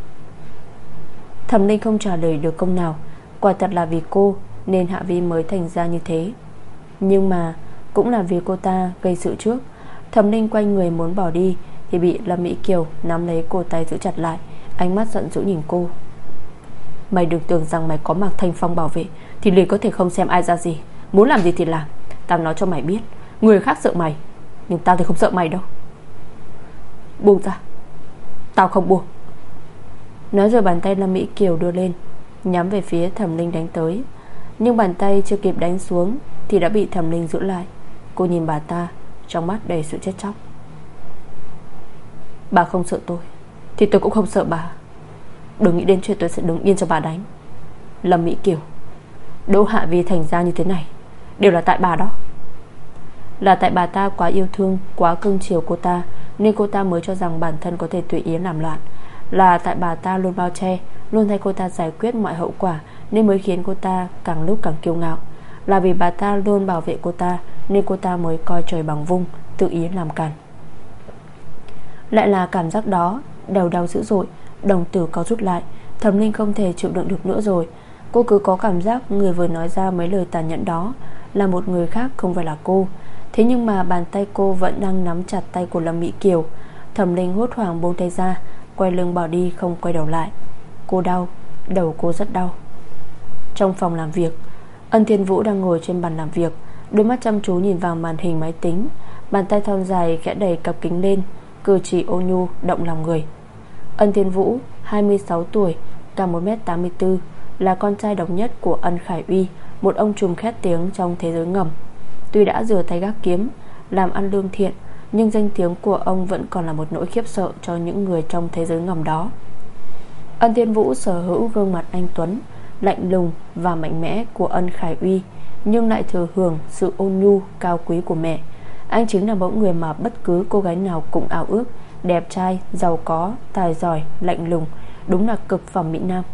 Thẩm Linh không trả lời được câu nào. Quả thật là vì cô nên Hạ Vi mới thành ra như thế. Nhưng mà cũng là vì cô ta gây sự trước. Thẩm Linh quay người muốn bỏ đi thì bị Lâm Mỹ Kiều nắm lấy cổ tay giữ chặt lại, ánh mắt giận dữ nhìn cô. Mày đừng tưởng rằng mày có Mạc Thanh Phong bảo vệ thì liền có thể không xem ai ra gì. Muốn làm gì thì làm. Tao nói cho mày biết, người khác sợ mày, nhưng tao thì không sợ mày đâu. Buông ra. Tao không buông. Nói rồi bàn tay Lâm Mỹ Kiều đưa lên, nhắm về phía Thẩm Linh đánh tới. Nhưng bàn tay chưa kịp đánh xuống thì đã bị Thẩm Linh giữ lại. Cô nhìn bà ta, trong mắt đầy sự chết chóc. Bà không sợ tôi thì tôi cũng không sợ bà. Đừng nghĩ đến chuyện tôi sẽ đứng yên cho bà đánh. Lâm Mỹ Kiều, Đỗ Hạ Vi thành ra như thế này đều là tại bà đó. Là tại bà ta quá yêu thương, quá cưng chiều cô ta, nên cô ta mới cho rằng bản thân có thể tùy ý làm loạn. Là tại bà ta luôn bao che, luôn thay cô ta giải quyết mọi hậu quả, nên mới khiến cô ta càng lúc càng kiêu ngạo. Là vì bà ta luôn bảo vệ cô ta, nên cô ta mới coi trời bằng vung, tự ý làm càn. Lại là cảm giác đó, đầu đau dữ dội, đồng tử có rút lại. Thẩm Linh không thể chịu đựng được nữa rồi. Cô cứ có cảm giác người vừa nói ra mấy lời tàn nhẫn đó là một người khác, không phải là cô. Thế nhưng mà bàn tay cô vẫn đang nắm chặt tay của Lâm Mỹ Kiều. Thẩm Linh hốt hoảng buông tay ra, quay lưng bỏ đi, không quay đầu lại. Cô đau, đầu cô rất đau. Trong phòng làm việc, Ân Thiên Vũ đang ngồi trên bàn làm việc, đôi mắt chăm chú nhìn vào màn hình máy tính. Bàn tay thon dài khẽ đẩy cặp kính lên, cử chỉ ôn nhu động lòng người. Ân Thiên Vũ, hai mươi sáu tuổi, cao một mét tám mươi tư, là con trai độc nhất của Ân Khải Uy, một ông trùm khét tiếng trong thế giới ngầm. Tuy đã rửa tay gác kiếm, làm ăn lương thiện, nhưng danh tiếng của ông vẫn còn là một nỗi khiếp sợ cho những người trong thế giới ngầm đó. Ân Thiên Vũ sở hữu gương mặt anh tuấn, lạnh lùng và mạnh mẽ của Ân Khải Uy, nhưng lại thừa hưởng sự ôn nhu cao quý của mẹ. Anh chính là mẫu người mà bất cứ cô gái nào cũng ao ước. Đẹp trai, giàu có, tài giỏi, lạnh lùng, đúng là cực phẩm mỹ nam.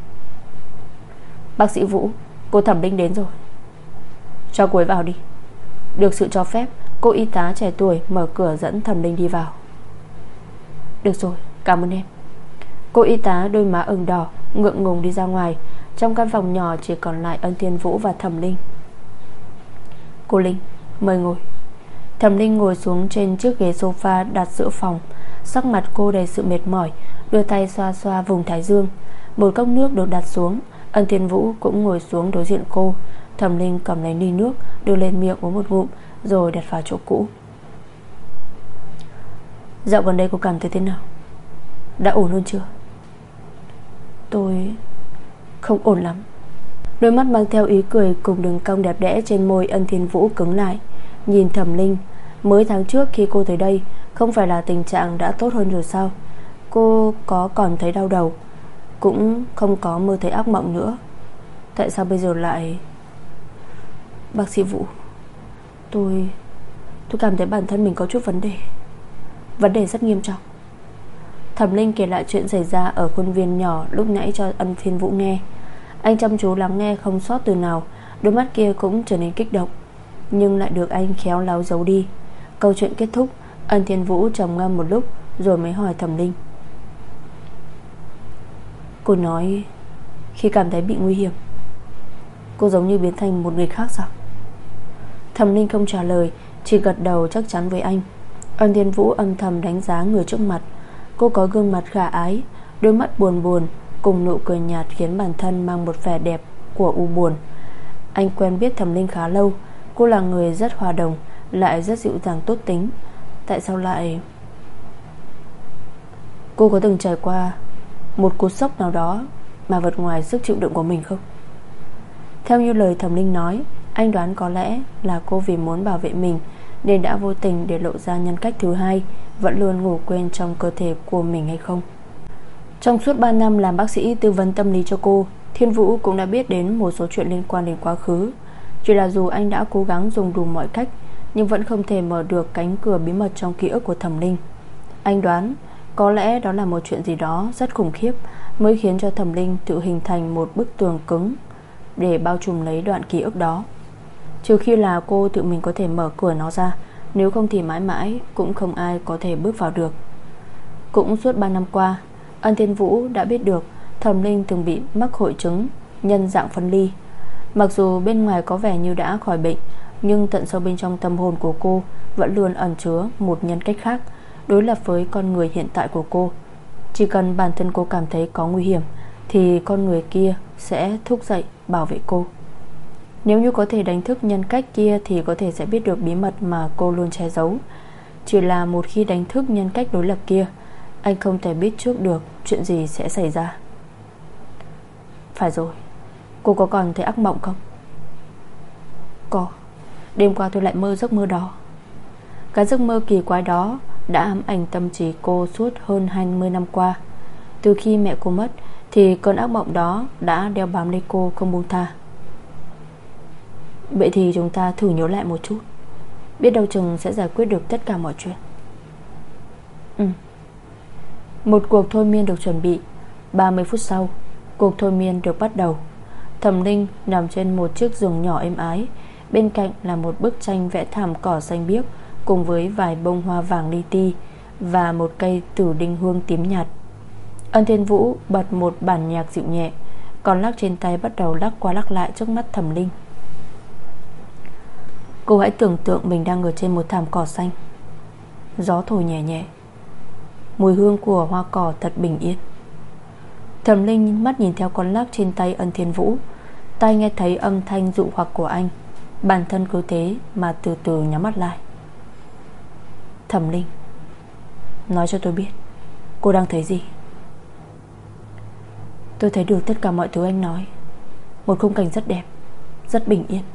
Bác sĩ Vũ, cô Thẩm Linh đến rồi. Cho cô ấy vào đi. Được sự cho phép, cô y tá trẻ tuổi mở cửa dẫn Thẩm Linh đi vào. Được rồi, cảm ơn em. Cô y tá đôi má ửng đỏ, ngượng ngùng đi ra ngoài. Trong căn phòng nhỏ chỉ còn lại Ân Thiên Vũ và Thẩm Linh. Cô Linh, mời ngồi. Thẩm Linh ngồi xuống trên chiếc ghế sofa đặt giữa phòng. Sắc mặt cô đầy sự mệt mỏi, đưa tay xoa xoa vùng thái dương. Một cốc nước được đặt xuống. Ân Thiên Vũ cũng ngồi xuống đối diện cô. Thẩm Linh cầm lấy ly nước, đưa lên miệng uống một ngụm, rồi đặt vào chỗ cũ. Dạo gần đây cô cảm thấy thế nào? Đã ổn hơn chưa? Tôi không ổn lắm. Đôi mắt mang theo ý cười cùng đường cong đẹp đẽ trên môi Ân Thiên Vũ cứng lại, nhìn Thẩm Linh. Mới tháng trước khi cô tới đây, không phải là tình trạng đã tốt hơn rồi sao? Cô có còn thấy đau đầu, cũng không có mơ thấy ác mộng nữa. Tại sao bây giờ lại... Bác sĩ Vũ, Tôi Tôi cảm thấy bản thân mình có chút vấn đề. Vấn đề rất nghiêm trọng. Thẩm Linh kể lại chuyện xảy ra ở khuôn viên nhỏ lúc nãy cho Ân Thiên Vũ nghe. Anh chăm chú lắng nghe không sót từ nào, đôi mắt kia cũng trở nên kích động, nhưng lại được anh khéo léo giấu đi. Câu chuyện kết thúc, Ân Thiên Vũ trầm ngâm một lúc rồi mới hỏi Thẩm Linh. Cô nói khi cảm thấy bị nguy hiểm, cô giống như biến thành một người khác sao? Thẩm Linh không trả lời, chỉ gật đầu chắc chắn với anh. Ân Thiên Vũ âm thầm đánh giá người trước mặt. Cô có gương mặt khả ái, đôi mắt buồn buồn cùng nụ cười nhạt khiến bản thân mang một vẻ đẹp của u buồn. Anh quen biết Thẩm Linh khá lâu. Cô là người rất hòa đồng, lại rất dịu dàng tốt tính. Tại sao lại... Cô có từng trải qua một cú sốc nào đó mà vượt ngoài sức chịu đựng của mình không? Theo như lời Thẩm Linh nói, anh đoán có lẽ là cô vì muốn bảo vệ mình nên đã vô tình để lộ ra nhân cách thứ hai, vẫn luôn ngủ quên trong cơ thể của mình hay không. Trong suốt ba năm làm bác sĩ tư vấn tâm lý cho cô, Thiên Vũ cũng đã biết đến một số chuyện liên quan đến quá khứ. Chỉ là dù anh đã cố gắng dùng đủ mọi cách, nhưng vẫn không thể mở được cánh cửa bí mật trong ký ức của Thẩm Linh. Anh đoán có lẽ đó là một chuyện gì đó rất khủng khiếp mới khiến cho Thẩm Linh tự hình thành một bức tường cứng để bao trùm lấy đoạn ký ức đó. Trừ khi là cô tự mình có thể mở cửa nó ra, nếu không thì mãi mãi cũng không ai có thể bước vào được. Cũng suốt ba năm qua, Ân Thiên Vũ đã biết được Thẩm Linh từng bị mắc hội chứng nhân dạng phân ly. Mặc dù bên ngoài có vẻ như đã khỏi bệnh, nhưng tận sâu bên trong tâm hồn của cô vẫn luôn ẩn chứa một nhân cách khác, đối lập với con người hiện tại của cô. Chỉ cần bản thân cô cảm thấy có nguy hiểm thì con người kia sẽ thúc dậy bảo vệ cô. Nếu như có thể đánh thức nhân cách kia thì có thể sẽ biết được bí mật mà cô luôn che giấu. Chỉ là một khi đánh thức nhân cách đối lập kia, anh không thể biết trước được chuyện gì sẽ xảy ra. Phải rồi, cô có còn thấy ác mộng không? Có. Đêm qua tôi lại mơ giấc mơ đó. Cái giấc mơ kỳ quái đó đã ám ảnh tâm trí cô suốt hơn hai mươi năm qua. Từ khi mẹ cô mất thì cơn ác mộng đó đã đeo bám lấy cô không buông tha. Vậy thì chúng ta thử nhớ lại một chút, biết đâu chừng sẽ giải quyết được tất cả mọi chuyện. Ừ. Một cuộc thôi miên được chuẩn bị. Ba mươi phút sau, cuộc thôi miên được bắt đầu. Thẩm Linh nằm trên một chiếc giường nhỏ êm ái. Bên cạnh là một bức tranh vẽ thảm cỏ xanh biếc cùng với vài bông hoa vàng li ti và một cây tử đinh hương tím nhạt. Ân Thiên Vũ bật một bản nhạc dịu nhẹ, còn lắc trên tay bắt đầu lắc qua lắc lại trước mắt Thẩm Linh. Cô hãy tưởng tượng mình đang ở trên một thảm cỏ xanh. Gió thổi nhẹ nhẹ, mùi hương của hoa cỏ thật bình yên. Thẩm Linh mắt nhìn theo con lắc trên tay Ân Thiên Vũ, tai nghe thấy âm thanh dụ hoặc của anh. Bản thân cứ thế mà từ từ nhắm mắt lại. Thẩm Linh, nói cho tôi biết, cô đang thấy gì? Tôi thấy được tất cả mọi thứ anh nói. Một khung cảnh rất đẹp, rất bình yên.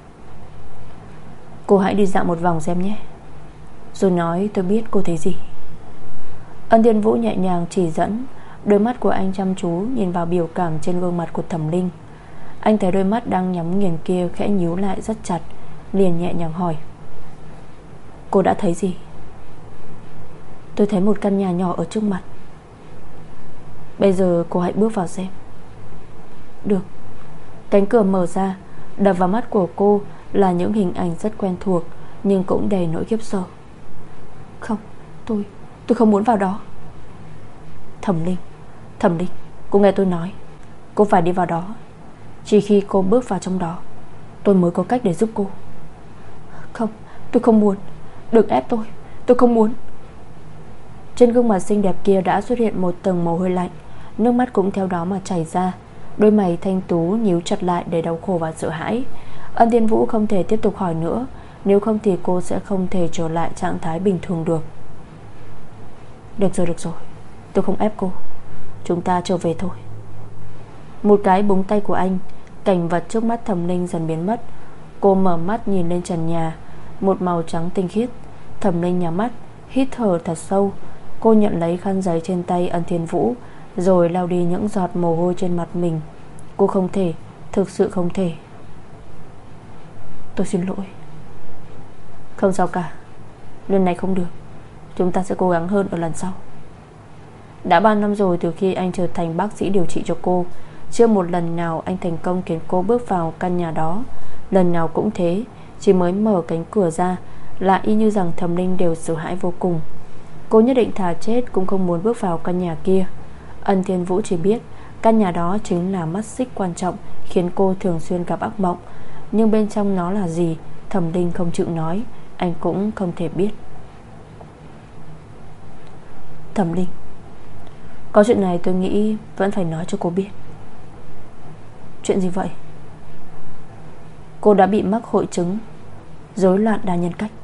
Cô hãy đi dạo một vòng xem nhé, rồi nói tôi biết cô thấy gì. Ân Thiên Vũ nhẹ nhàng chỉ dẫn. Đôi mắt của anh chăm chú nhìn vào biểu cảm trên gương mặt của Thẩm Linh. Anh thấy đôi mắt đang nhắm nghiền kia khẽ nhíu lại rất chặt, liền nhẹ nhàng hỏi: Cô đã thấy gì? Tôi thấy một căn nhà nhỏ ở trước mặt. Bây giờ cô hãy bước vào xem. Được. Cánh cửa mở ra, đập vào mắt của cô là những hình ảnh rất quen thuộc, nhưng cũng đầy nỗi khiếp sợ. Không, tôi Tôi không muốn vào đó. Thẩm Linh, Thẩm Linh, cô nghe tôi nói, cô phải đi vào đó. Chỉ khi cô bước vào trong đó, tôi mới có cách để giúp cô. Không, tôi không muốn. Đừng ép tôi, tôi không muốn. Trên gương mặt xinh đẹp kia đã xuất hiện một tầng mồ hôi lạnh, nước mắt cũng theo đó mà chảy ra. Đôi mày thanh tú nhíu chặt lại để đau khổ và sợ hãi. Ân Thiên Vũ không thể tiếp tục hỏi nữa, nếu không thì cô sẽ không thể trở lại trạng thái bình thường được. Được rồi, được rồi, tôi không ép cô. Chúng ta trở về thôi. Một cái búng tay của anh, cảnh vật trước mắt Thẩm Linh dần biến mất. Cô mở mắt nhìn lên trần nhà, một màu trắng tinh khiết. Thẩm Linh nhắm mắt, hít thở thật sâu. Cô nhận lấy khăn giấy trên tay Ân Thiên Vũ, rồi lau đi những giọt mồ hôi trên mặt mình. Cô không thể, thực sự không thể. Tôi xin lỗi. Không sao cả, lần này không được. Chúng ta sẽ cố gắng hơn ở lần sau. Đã ba năm rồi từ khi anh trở thành bác sĩ điều trị cho cô, chưa một lần nào anh thành công khiến cô bước vào căn nhà đó. Lần nào cũng thế, chỉ mới mở cánh cửa ra là y như rằng Thẩm Linh đều sợ hãi vô cùng. Cô nhất định thà chết cũng không muốn bước vào căn nhà kia. Ân Thiên Vũ chỉ biết căn nhà đó chính là mắt xích quan trọng khiến cô thường xuyên gặp ác mộng. Nhưng bên trong nó là gì, Thẩm Linh không chịu nói, anh cũng không thể biết. Thẩm Linh, có chuyện này tôi nghĩ vẫn phải nói cho cô biết. Chuyện gì vậy? Cô đã bị mắc hội chứng rối loạn đa nhân cách.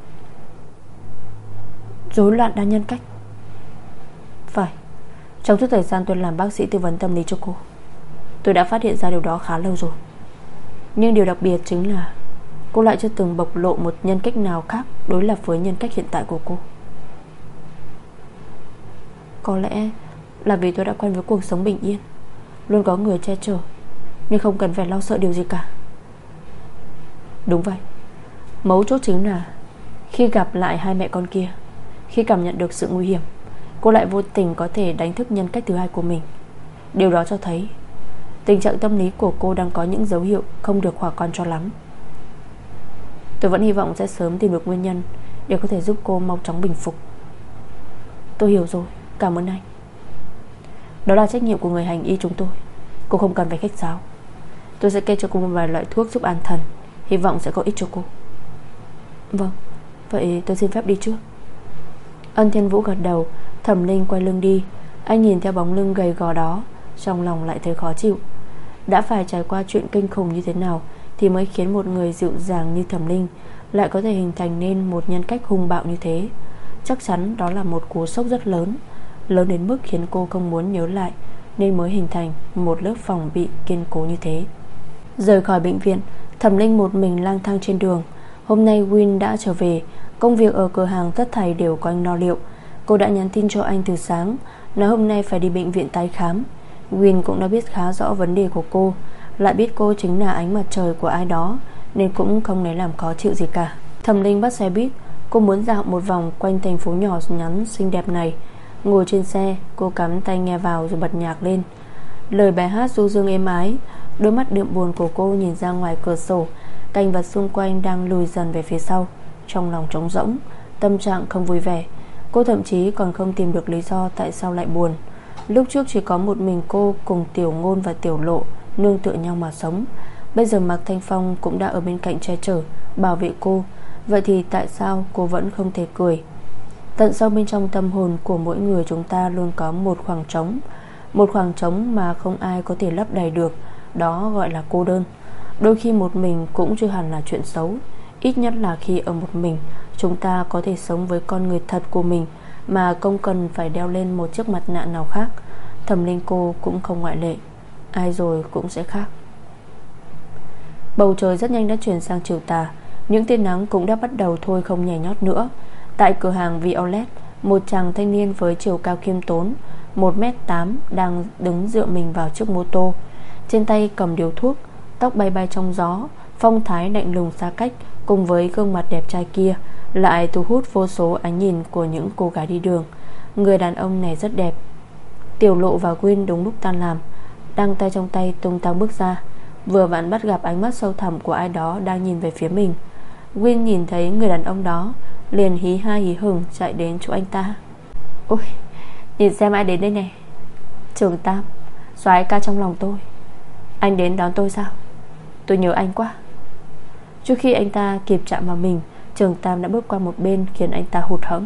Rối loạn đa nhân cách? Phải. Trong suốt thời gian tôi làm bác sĩ tư vấn tâm lý cho cô, tôi đã phát hiện ra điều đó khá lâu rồi. Nhưng điều đặc biệt chính là cô lại chưa từng bộc lộ một nhân cách nào khác đối lập với nhân cách hiện tại của cô. Có lẽ là vì tôi đã quen với cuộc sống bình yên, luôn có người che chở, nên không cần phải lo sợ điều gì cả. Đúng vậy. Mấu chốt chính là khi gặp lại hai mẹ con kia, khi cảm nhận được sự nguy hiểm, cô lại vô tình có thể đánh thức nhân cách thứ hai của mình. Điều đó cho thấy tình trạng tâm lý của cô đang có những dấu hiệu không được khả quan cho lắm. Tôi vẫn hy vọng sẽ sớm tìm được nguyên nhân để có thể giúp cô mau chóng bình phục. Tôi hiểu rồi, cảm ơn anh. Đó là trách nhiệm của người hành y chúng tôi. Cô không cần phải khách sáo. Tôi sẽ kê cho cô một vài loại thuốc giúp an thần, hy vọng sẽ có ích cho cô. Vâng, vậy tôi xin phép đi trước. Ân Thiên Vũ gật đầu. Thẩm Linh quay lưng đi. Anh nhìn theo bóng lưng gầy gò đó, trong lòng lại thấy khó chịu. Đã phải trải qua chuyện kinh khủng như thế nào thì mới khiến một người dịu dàng như Thẩm Linh lại có thể hình thành nên một nhân cách hung bạo như thế. Chắc chắn đó là một cú sốc rất lớn, lớn đến mức khiến cô không muốn nhớ lại, nên mới hình thành một lớp phòng bị kiên cố như thế. Rời khỏi bệnh viện, Thẩm Linh một mình lang thang trên đường. Hôm nay Win đã trở về. Công việc ở cửa hàng tất thảy đều có anh lo liệu. Cô đã nhắn tin cho anh từ sáng, nói hôm nay phải đi bệnh viện tái khám. Win cũng đã biết khá rõ vấn đề của cô, lại biết cô chính là ánh mặt trời của ai đó, nên cũng không lấy làm khó chịu gì cả. Thẩm Linh bắt xe buýt. Cô muốn dạo một vòng quanh thành phố nhỏ nhắn xinh đẹp này. Ngồi trên xe, cô cắm tai nghe vào rồi bật nhạc lên. Lời bài hát du dương êm ái. Đôi mắt đượm buồn của cô nhìn ra ngoài cửa sổ. Cảnh vật xung quanh đang lùi dần về phía sau. Trong lòng trống rỗng, tâm trạng không vui vẻ. Cô thậm chí còn không tìm được lý do tại sao lại buồn. Lúc trước chỉ có một mình cô cùng Tiểu Ngôn và Tiểu Lộ nương tựa nhau mà sống. Bây giờ Mạc Thanh Phong cũng đã ở bên cạnh che chở, bảo vệ cô. Vậy thì tại sao cô vẫn không thể cười? Tận sâu bên trong tâm hồn của mỗi người chúng ta luôn có một khoảng trống. Một khoảng trống mà không ai có thể lấp đầy được. Đó gọi là cô đơn. Đôi khi một mình cũng chưa hẳn là chuyện xấu. Ít nhất là khi ở một mình, chúng ta có thể sống với con người thật của mình, mà không cần phải đeo lên một chiếc mặt nạ nào khác. Thẩm Linh cô cũng không ngoại lệ. Ai rồi cũng sẽ khác. Bầu trời rất nhanh đã chuyển sang chiều tà. Những tia nắng cũng đã bắt đầu thôi không nhảy nhót nữa. Tại cửa hàng Violet, một chàng thanh niên với chiều cao khiêm tốn, một mét tám, đang đứng dựa mình vào chiếc mô tô. Trên tay cầm điếu thuốc, tóc bay bay trong gió. Phong thái lạnh lùng xa cách cùng với gương mặt đẹp trai kia lại thu hút vô số ánh nhìn của những cô gái đi đường. Người đàn ông này rất đẹp. Tiểu Lộ và Win đúng lúc tan làm, đang tay trong tay tung tăng bước ra, vừa vặn bắt gặp ánh mắt sâu thẳm của ai đó đang nhìn về phía mình. Win nhìn thấy người đàn ông đó, liền hí ha hí hửng chạy đến chỗ anh ta. Ôi, nhìn xem ai đến đây này. Trường Tam, soái ca trong lòng tôi. Anh đến đón tôi sao? Tôi nhớ anh quá. Trước khi anh ta kịp chạm vào mình, Trường Tam đã bước qua một bên khiến anh ta hụt hẫng.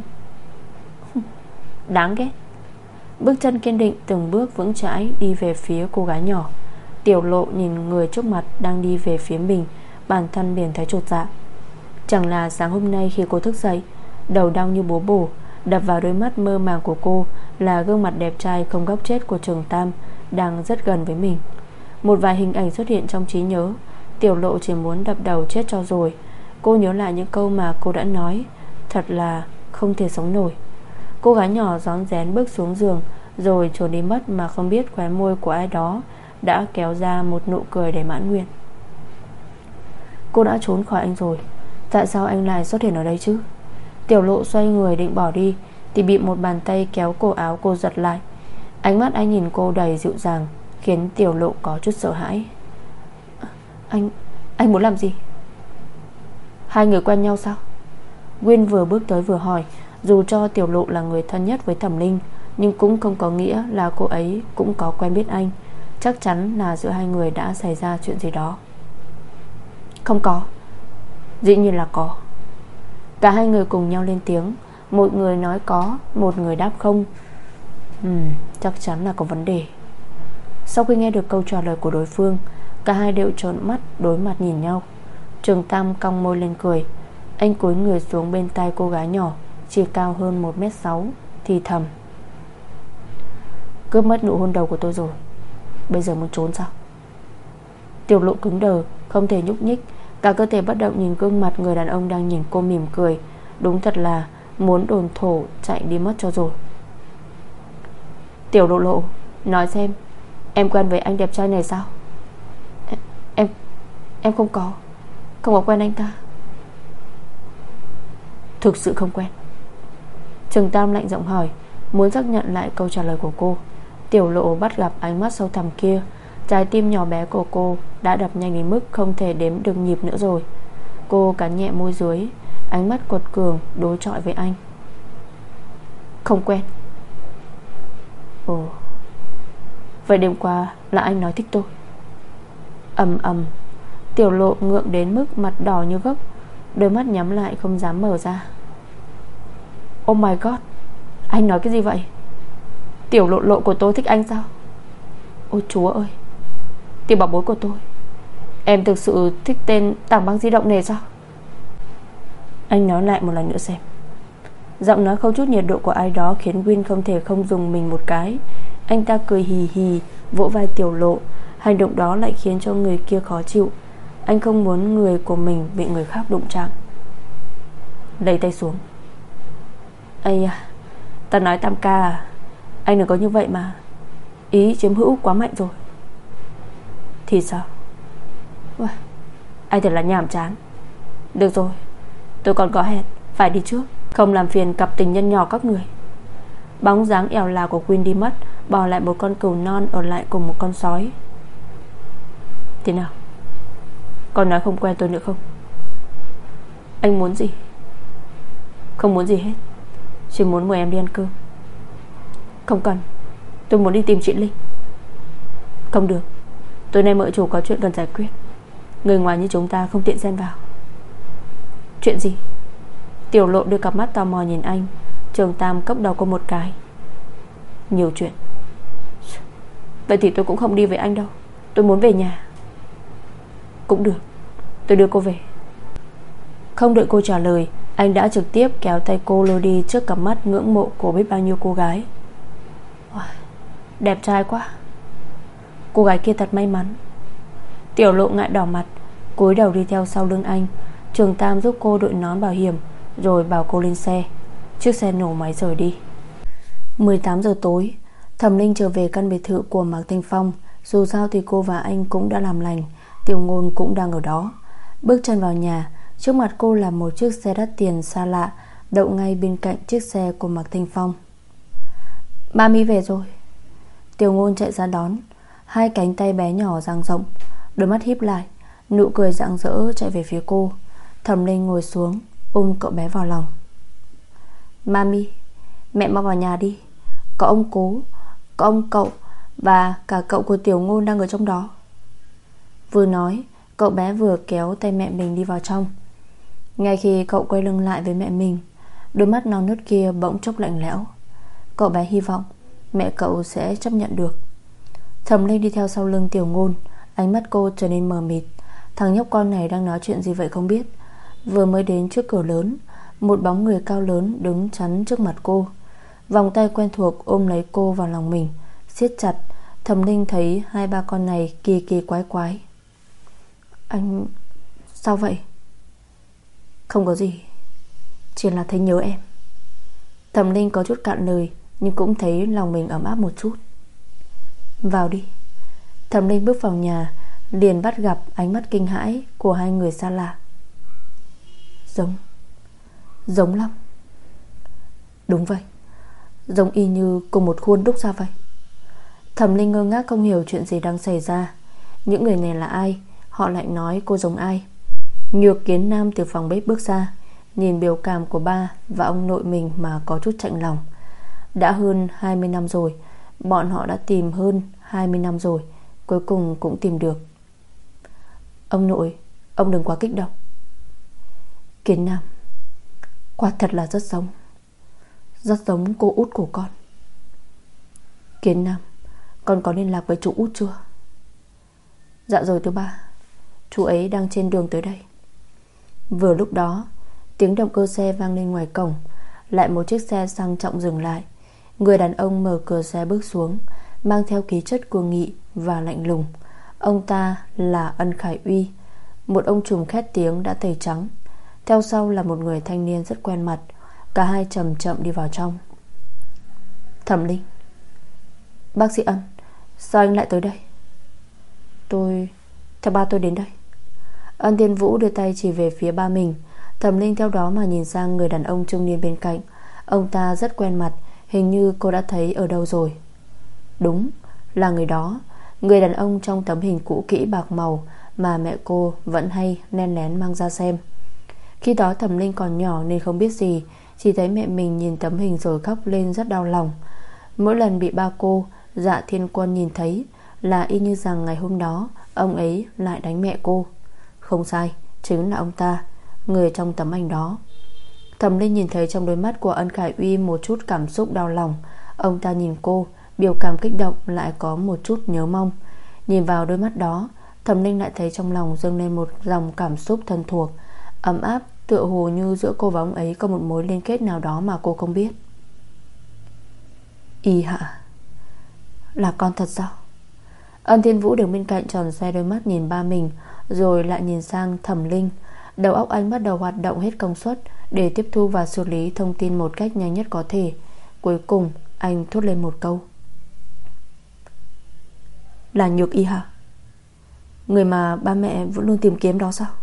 Đáng ghét. Bước chân kiên định từng bước vững chãi đi về phía cô gái nhỏ. Tiểu Lộ nhìn người trước mặt đang đi về phía mình, bản thân liền thấy chột dạ. Chẳng là sáng hôm nay khi cô thức dậy, đầu đau như búa bổ, Đập vào đôi mắt mơ màng của cô là gương mặt đẹp trai không góc chết của Trường Tam đang rất gần với mình. Một vài hình ảnh xuất hiện trong trí nhớ. Tiểu Lộ chỉ muốn đập đầu chết cho rồi. Cô nhớ lại những câu mà cô đã nói. Thật là không thể sống nổi. Cô gái nhỏ rón rén bước xuống giường rồi trốn đi mất, mà không biết khóe môi của ai đó đã kéo ra một nụ cười đầy mãn nguyện. Cô đã trốn khỏi anh rồi, tại sao anh lại xuất hiện ở đây chứ? Tiểu Lộ xoay người định bỏ đi thì bị một bàn tay kéo cổ áo cô giật lại. Ánh mắt anh nhìn cô đầy dịu dàng, khiến Tiểu Lộ có chút sợ hãi. Anh, anh muốn làm gì? Hai người quen nhau sao? Nguyên vừa bước tới vừa hỏi. Dù cho Tiểu Lộ là người thân nhất với Thẩm Linh, nhưng cũng không có nghĩa là cô ấy cũng có quen biết anh. Chắc chắn là giữa hai người đã xảy ra chuyện gì đó. Không có. Dĩ nhiên là có. Cả hai người cùng nhau lên tiếng. Một người nói có, một người đáp không. Ừm, chắc chắn là có vấn đề. Sau khi nghe được câu trả lời của đối phương, cả hai đều trợn mắt đối mặt nhìn nhau. Trường Tam cong môi lên cười. Anh cúi người xuống bên tai cô gái nhỏ chỉ cao hơn một mét sáu, thì thầm: cướp mất nụ hôn đầu của tôi rồi, bây giờ muốn trốn sao? Tiểu Lộ cứng đờ, không thể nhúc nhích, cả cơ thể bất động nhìn gương mặt người đàn ông đang nhìn cô mỉm cười. Đúng thật là muốn đồn thổ chạy đi mất cho rồi. Tiểu Lộ Lộ, nói xem, em quen với anh đẹp trai này sao? Em Em, em không có Không có quen anh ta. Thực sự không quen? Trường Tam lạnh giọng hỏi, muốn xác nhận lại câu trả lời của cô. Tiểu Lộ bắt gặp ánh mắt sâu thẳm kia. Trái tim nhỏ bé của cô đã đập nhanh đến mức không thể đếm được nhịp nữa rồi. Cô cắn nhẹ môi dưới, ánh mắt quật cường đối chọi với anh. Không quen. Ồ, vậy đêm qua là anh nói thích tôi? Ầm ầm. Tiểu Lộ ngượng đến mức mặt đỏ như gấc, đôi mắt nhắm lại không dám mở ra. Oh my god, anh nói cái gì vậy? Tiểu Lộ Lộ của tôi thích anh sao? Ôi chúa ơi, tiểu bảo bối của tôi, em thực sự thích tên tảng băng di động này sao? Anh nói lại một lần nữa xem. Giọng nói không chút nhiệt độ của ai đó khiến Win không thể không dùng mình một cái. Anh ta cười hì hì, vỗ vai Tiểu Lộ. Hành động đó lại khiến cho người kia khó chịu. Anh không muốn người của mình bị người khác đụng chạm. Lấy tay xuống. Ây à, ta nói Tam ca à, anh đừng có như vậy mà. Ý chiếm hữu quá mạnh rồi. Thì sao? Uầy, anh thật là nhàm chán. Được rồi, tôi còn có hẹn, phải đi trước, không làm phiền cặp tình nhân nhỏ các người. Bóng dáng ẻo là của Quyên đi mất, bỏ lại một con cừu non ở lại cùng một con sói. Thế nào, còn nói không quen tôi nữa không? Anh muốn gì? Không muốn gì hết, chỉ muốn mời em đi ăn cơm. Không cần, tôi muốn đi tìm chị Linh. Không được, tối nay mợ chủ có chuyện cần giải quyết, người ngoài như chúng ta không tiện xen vào. Chuyện gì? Tiểu Lộ đưa cặp mắt tò mò nhìn anh. Trường Tam cốc đầu cô một cái. Nhiều chuyện. Vậy thì tôi cũng không đi với anh đâu, tôi muốn về nhà. Cũng được, tôi đưa cô về. Không đợi cô trả lời, anh đã trực tiếp kéo tay cô lôi đi trước cặp mắt ngưỡng mộ của biết bao nhiêu cô gái. Đẹp trai quá. Cô gái kia thật may mắn. Tiểu Lộ ngại đỏ mặt, cúi đầu đi theo sau lưng anh. Trường Tam giúp cô đội nón bảo hiểm, rồi bảo cô lên xe. Chiếc xe nổ máy rời đi. Mười tám giờ tối, Thẩm Linh trở về căn biệt thự của Mạc Thanh Phong. Dù sao thì cô và anh cũng đã làm lành. Tiểu Ngôn cũng đang ở đó. Bước chân vào nhà, trước mặt cô là một chiếc xe đắt tiền xa lạ, đậu ngay bên cạnh chiếc xe của Mạc Thanh Phong. Mami về rồi. Tiểu Ngôn chạy ra đón, hai cánh tay bé nhỏ dang rộng, đôi mắt híp lại, nụ cười rạng rỡ chạy về phía cô. Thẩm Linh ngồi xuống, ôm cậu bé vào lòng. Mami, mẹ mau vào nhà đi. Có ông Cố, có ông cậu và cả cậu của Tiểu Ngôn đang ở trong đó. Vừa nói, cậu bé vừa kéo tay mẹ mình đi vào trong. Ngay khi cậu quay lưng lại với mẹ mình, đôi mắt non nớt kia bỗng chốc lạnh lẽo. Cậu bé hy vọng mẹ cậu sẽ chấp nhận được. Thẩm Linh đi theo sau lưng Tiểu Ngôn, ánh mắt cô trở nên mờ mịt. Thằng nhóc con này đang nói chuyện gì vậy không biết. Vừa mới đến trước cửa lớn, một bóng người cao lớn đứng chắn trước mặt cô. Vòng tay quen thuộc ôm lấy cô vào lòng mình, siết chặt. Thẩm Linh thấy hai ba con này kỳ kỳ quái quái. Anh... sao vậy? Không có gì, chỉ là thấy nhớ em. Thẩm Linh có chút cạn lời, nhưng cũng thấy lòng mình ấm áp một chút. Vào đi. Thẩm Linh bước vào nhà, liền bắt gặp ánh mắt kinh hãi của hai người xa lạ. Giống Giống lắm. Đúng vậy, giống y như cùng một khuôn đúc ra vậy. Thẩm Linh ngơ ngác không hiểu chuyện gì đang xảy ra. Những người này là ai? Họ lại nói cô giống ai? Nhược Kiến Nam từ phòng bếp bước ra, nhìn biểu cảm của ba và ông nội mình mà có chút chạnh lòng. Đã hơn hai mươi năm rồi, bọn họ đã tìm hơn hai mươi năm rồi, cuối cùng cũng tìm được. Ông nội, ông đừng quá kích động. Kiến Nam, quả thật là rất giống, rất giống cô út của con. Kiến Nam, con có liên lạc với chú út chưa? Dạ rồi thưa ba, chú ấy đang trên đường tới đây. Vừa lúc đó, tiếng động cơ xe vang lên ngoài cổng. Lại một chiếc xe sang trọng dừng lại. Người đàn ông mở cửa xe bước xuống, mang theo khí chất cuồng nghị và lạnh lùng. Ông ta là Ân Khải Uy, một ông trùm khét tiếng đã tẩy trắng. Theo sau là một người thanh niên rất quen mặt. Cả hai chậm chậm đi vào trong. Thẩm Linh. Bác sĩ Ân, sao anh lại tới đây? Tôi... theo ba tôi đến đây. Ân Thiên Vũ đưa tay chỉ về phía ba mình. Thẩm Linh theo đó mà nhìn sang người đàn ông trung niên bên cạnh. Ông ta rất quen mặt, hình như cô đã thấy ở đâu rồi. Đúng, là người đó. Người đàn ông trong tấm hình cũ kỹ bạc màu mà mẹ cô vẫn hay len lén mang ra xem. Khi đó Thẩm Linh còn nhỏ nên không biết gì, chỉ thấy mẹ mình nhìn tấm hình rồi khóc lên rất đau lòng. Mỗi lần bị ba cô, Dạ Thiên Quân nhìn thấy là y như rằng ngày hôm đó ông ấy lại đánh mẹ cô. Không sai, chính là ông ta, người trong tấm ảnh đó. Thẩm Linh nhìn thấy trong đôi mắt của Ân Khải Uy một chút cảm xúc đau lòng. Ông ta nhìn cô, biểu cảm kích động lại có một chút nhớ mong. Nhìn vào đôi mắt đó, Thẩm Linh lại thấy trong lòng dâng lên một dòng cảm xúc thân thuộc, ấm áp, tựa hồ như giữa cô và ông ấy có một mối liên kết nào đó mà cô không biết. Y Hạ, là con thật sao? Ân Thiên Vũ đứng bên cạnh tròn xoe đôi mắt nhìn ba mình, rồi lại nhìn sang Thẩm Linh. Đầu óc anh bắt đầu hoạt động hết công suất để tiếp thu và xử lý thông tin một cách nhanh nhất có thể. Cuối cùng anh thốt lên một câu. Là Nhược Y hả? Người mà ba mẹ vẫn luôn tìm kiếm đó sao?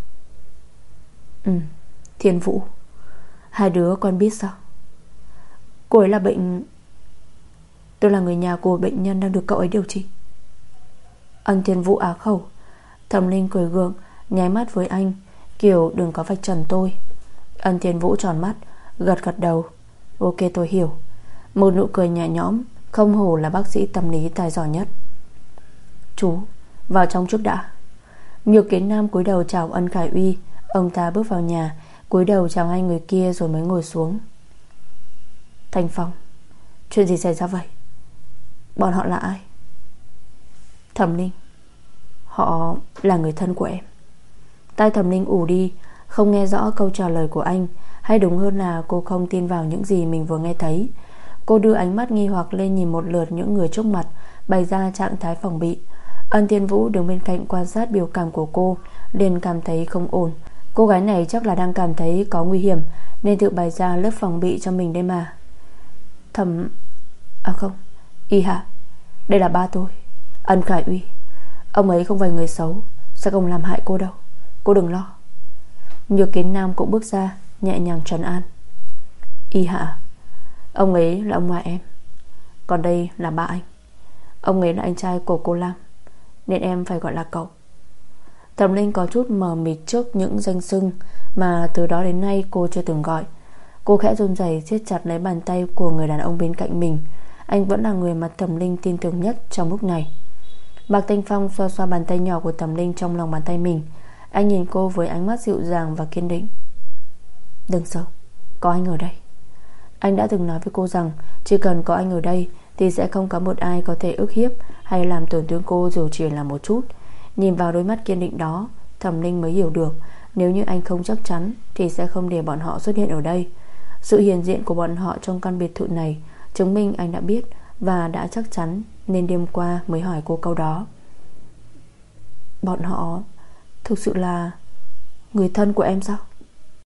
Ừ, Thiên Vũ, hai đứa con biết sao? Cô ấy là bệnh... Tôi là người nhà của bệnh nhân đang được cậu ấy điều trị. Ân Thiên Vũ á khẩu. Thẩm Linh cười gượng, nháy mắt với anh, kiểu đừng có vạch trần tôi. Ân Thiên Vũ tròn mắt, gật gật đầu. Ok, tôi hiểu. Một nụ cười nhẹ nhõm, không hổ là bác sĩ tâm lý tài giỏi nhất. Chú, vào trong chút đã. Nhược Kiến Nam cúi đầu chào Ân Khải Uy. Ông ta bước vào nhà, cúi đầu chào hai người kia rồi mới ngồi xuống. Thành Phong, chuyện gì xảy ra vậy? Bọn họ là ai? Thẩm Linh, họ là người thân của em. Tai Thẩm Linh ù đi, không nghe rõ câu trả lời của anh. Hay đúng hơn là cô không tin vào những gì mình vừa nghe thấy. Cô đưa ánh mắt nghi hoặc lên nhìn một lượt những người trước mặt, bày ra trạng thái phòng bị. Ân Thiên Vũ đứng bên cạnh quan sát biểu cảm của cô, liền cảm thấy không ổn. Cô gái này chắc là đang cảm thấy có nguy hiểm nên tự bày ra lớp phòng bị cho mình đây mà. Thẩm... À không, Y Hạ, đây là ba tôi, Ân Khải Uy. Ông ấy không phải người xấu, sẽ không làm hại cô đâu, cô đừng lo. Nhược Kiến Nam cũng bước ra, nhẹ nhàng trấn an. Y Hạ, ông ấy là ông ngoại em, còn đây là ba anh. Ông ấy là anh trai của cô Lam, nên em phải gọi là cậu. Thẩm Linh có chút mờ mịt trước những danh xưng mà từ đó đến nay cô chưa từng gọi. Cô khẽ run rẩy siết chặt lấy bàn tay của người đàn ông bên cạnh mình. Anh vẫn là người mà Thẩm Linh tin tưởng nhất trong lúc này. Mạc Thanh Phong xoa xoa bàn tay nhỏ của Thẩm Linh trong lòng bàn tay mình. Anh nhìn cô với ánh mắt dịu dàng và kiên định. Đừng sợ, có anh ở đây. Anh đã từng nói với cô rằng chỉ cần có anh ở đây thì sẽ không có một ai có thể ức hiếp hay làm tổn thương cô dù chỉ là một chút. Nhìn vào đôi mắt kiên định đó, Thẩm Linh mới hiểu được Nếu như anh không chắc chắn thì sẽ không để bọn họ xuất hiện ở đây. Sự hiện diện của bọn họ trong căn biệt thự này chứng minh anh đã biết và đã chắc chắn, nên đêm qua mới hỏi cô câu đó. Bọn họ thực sự là người thân của em sao?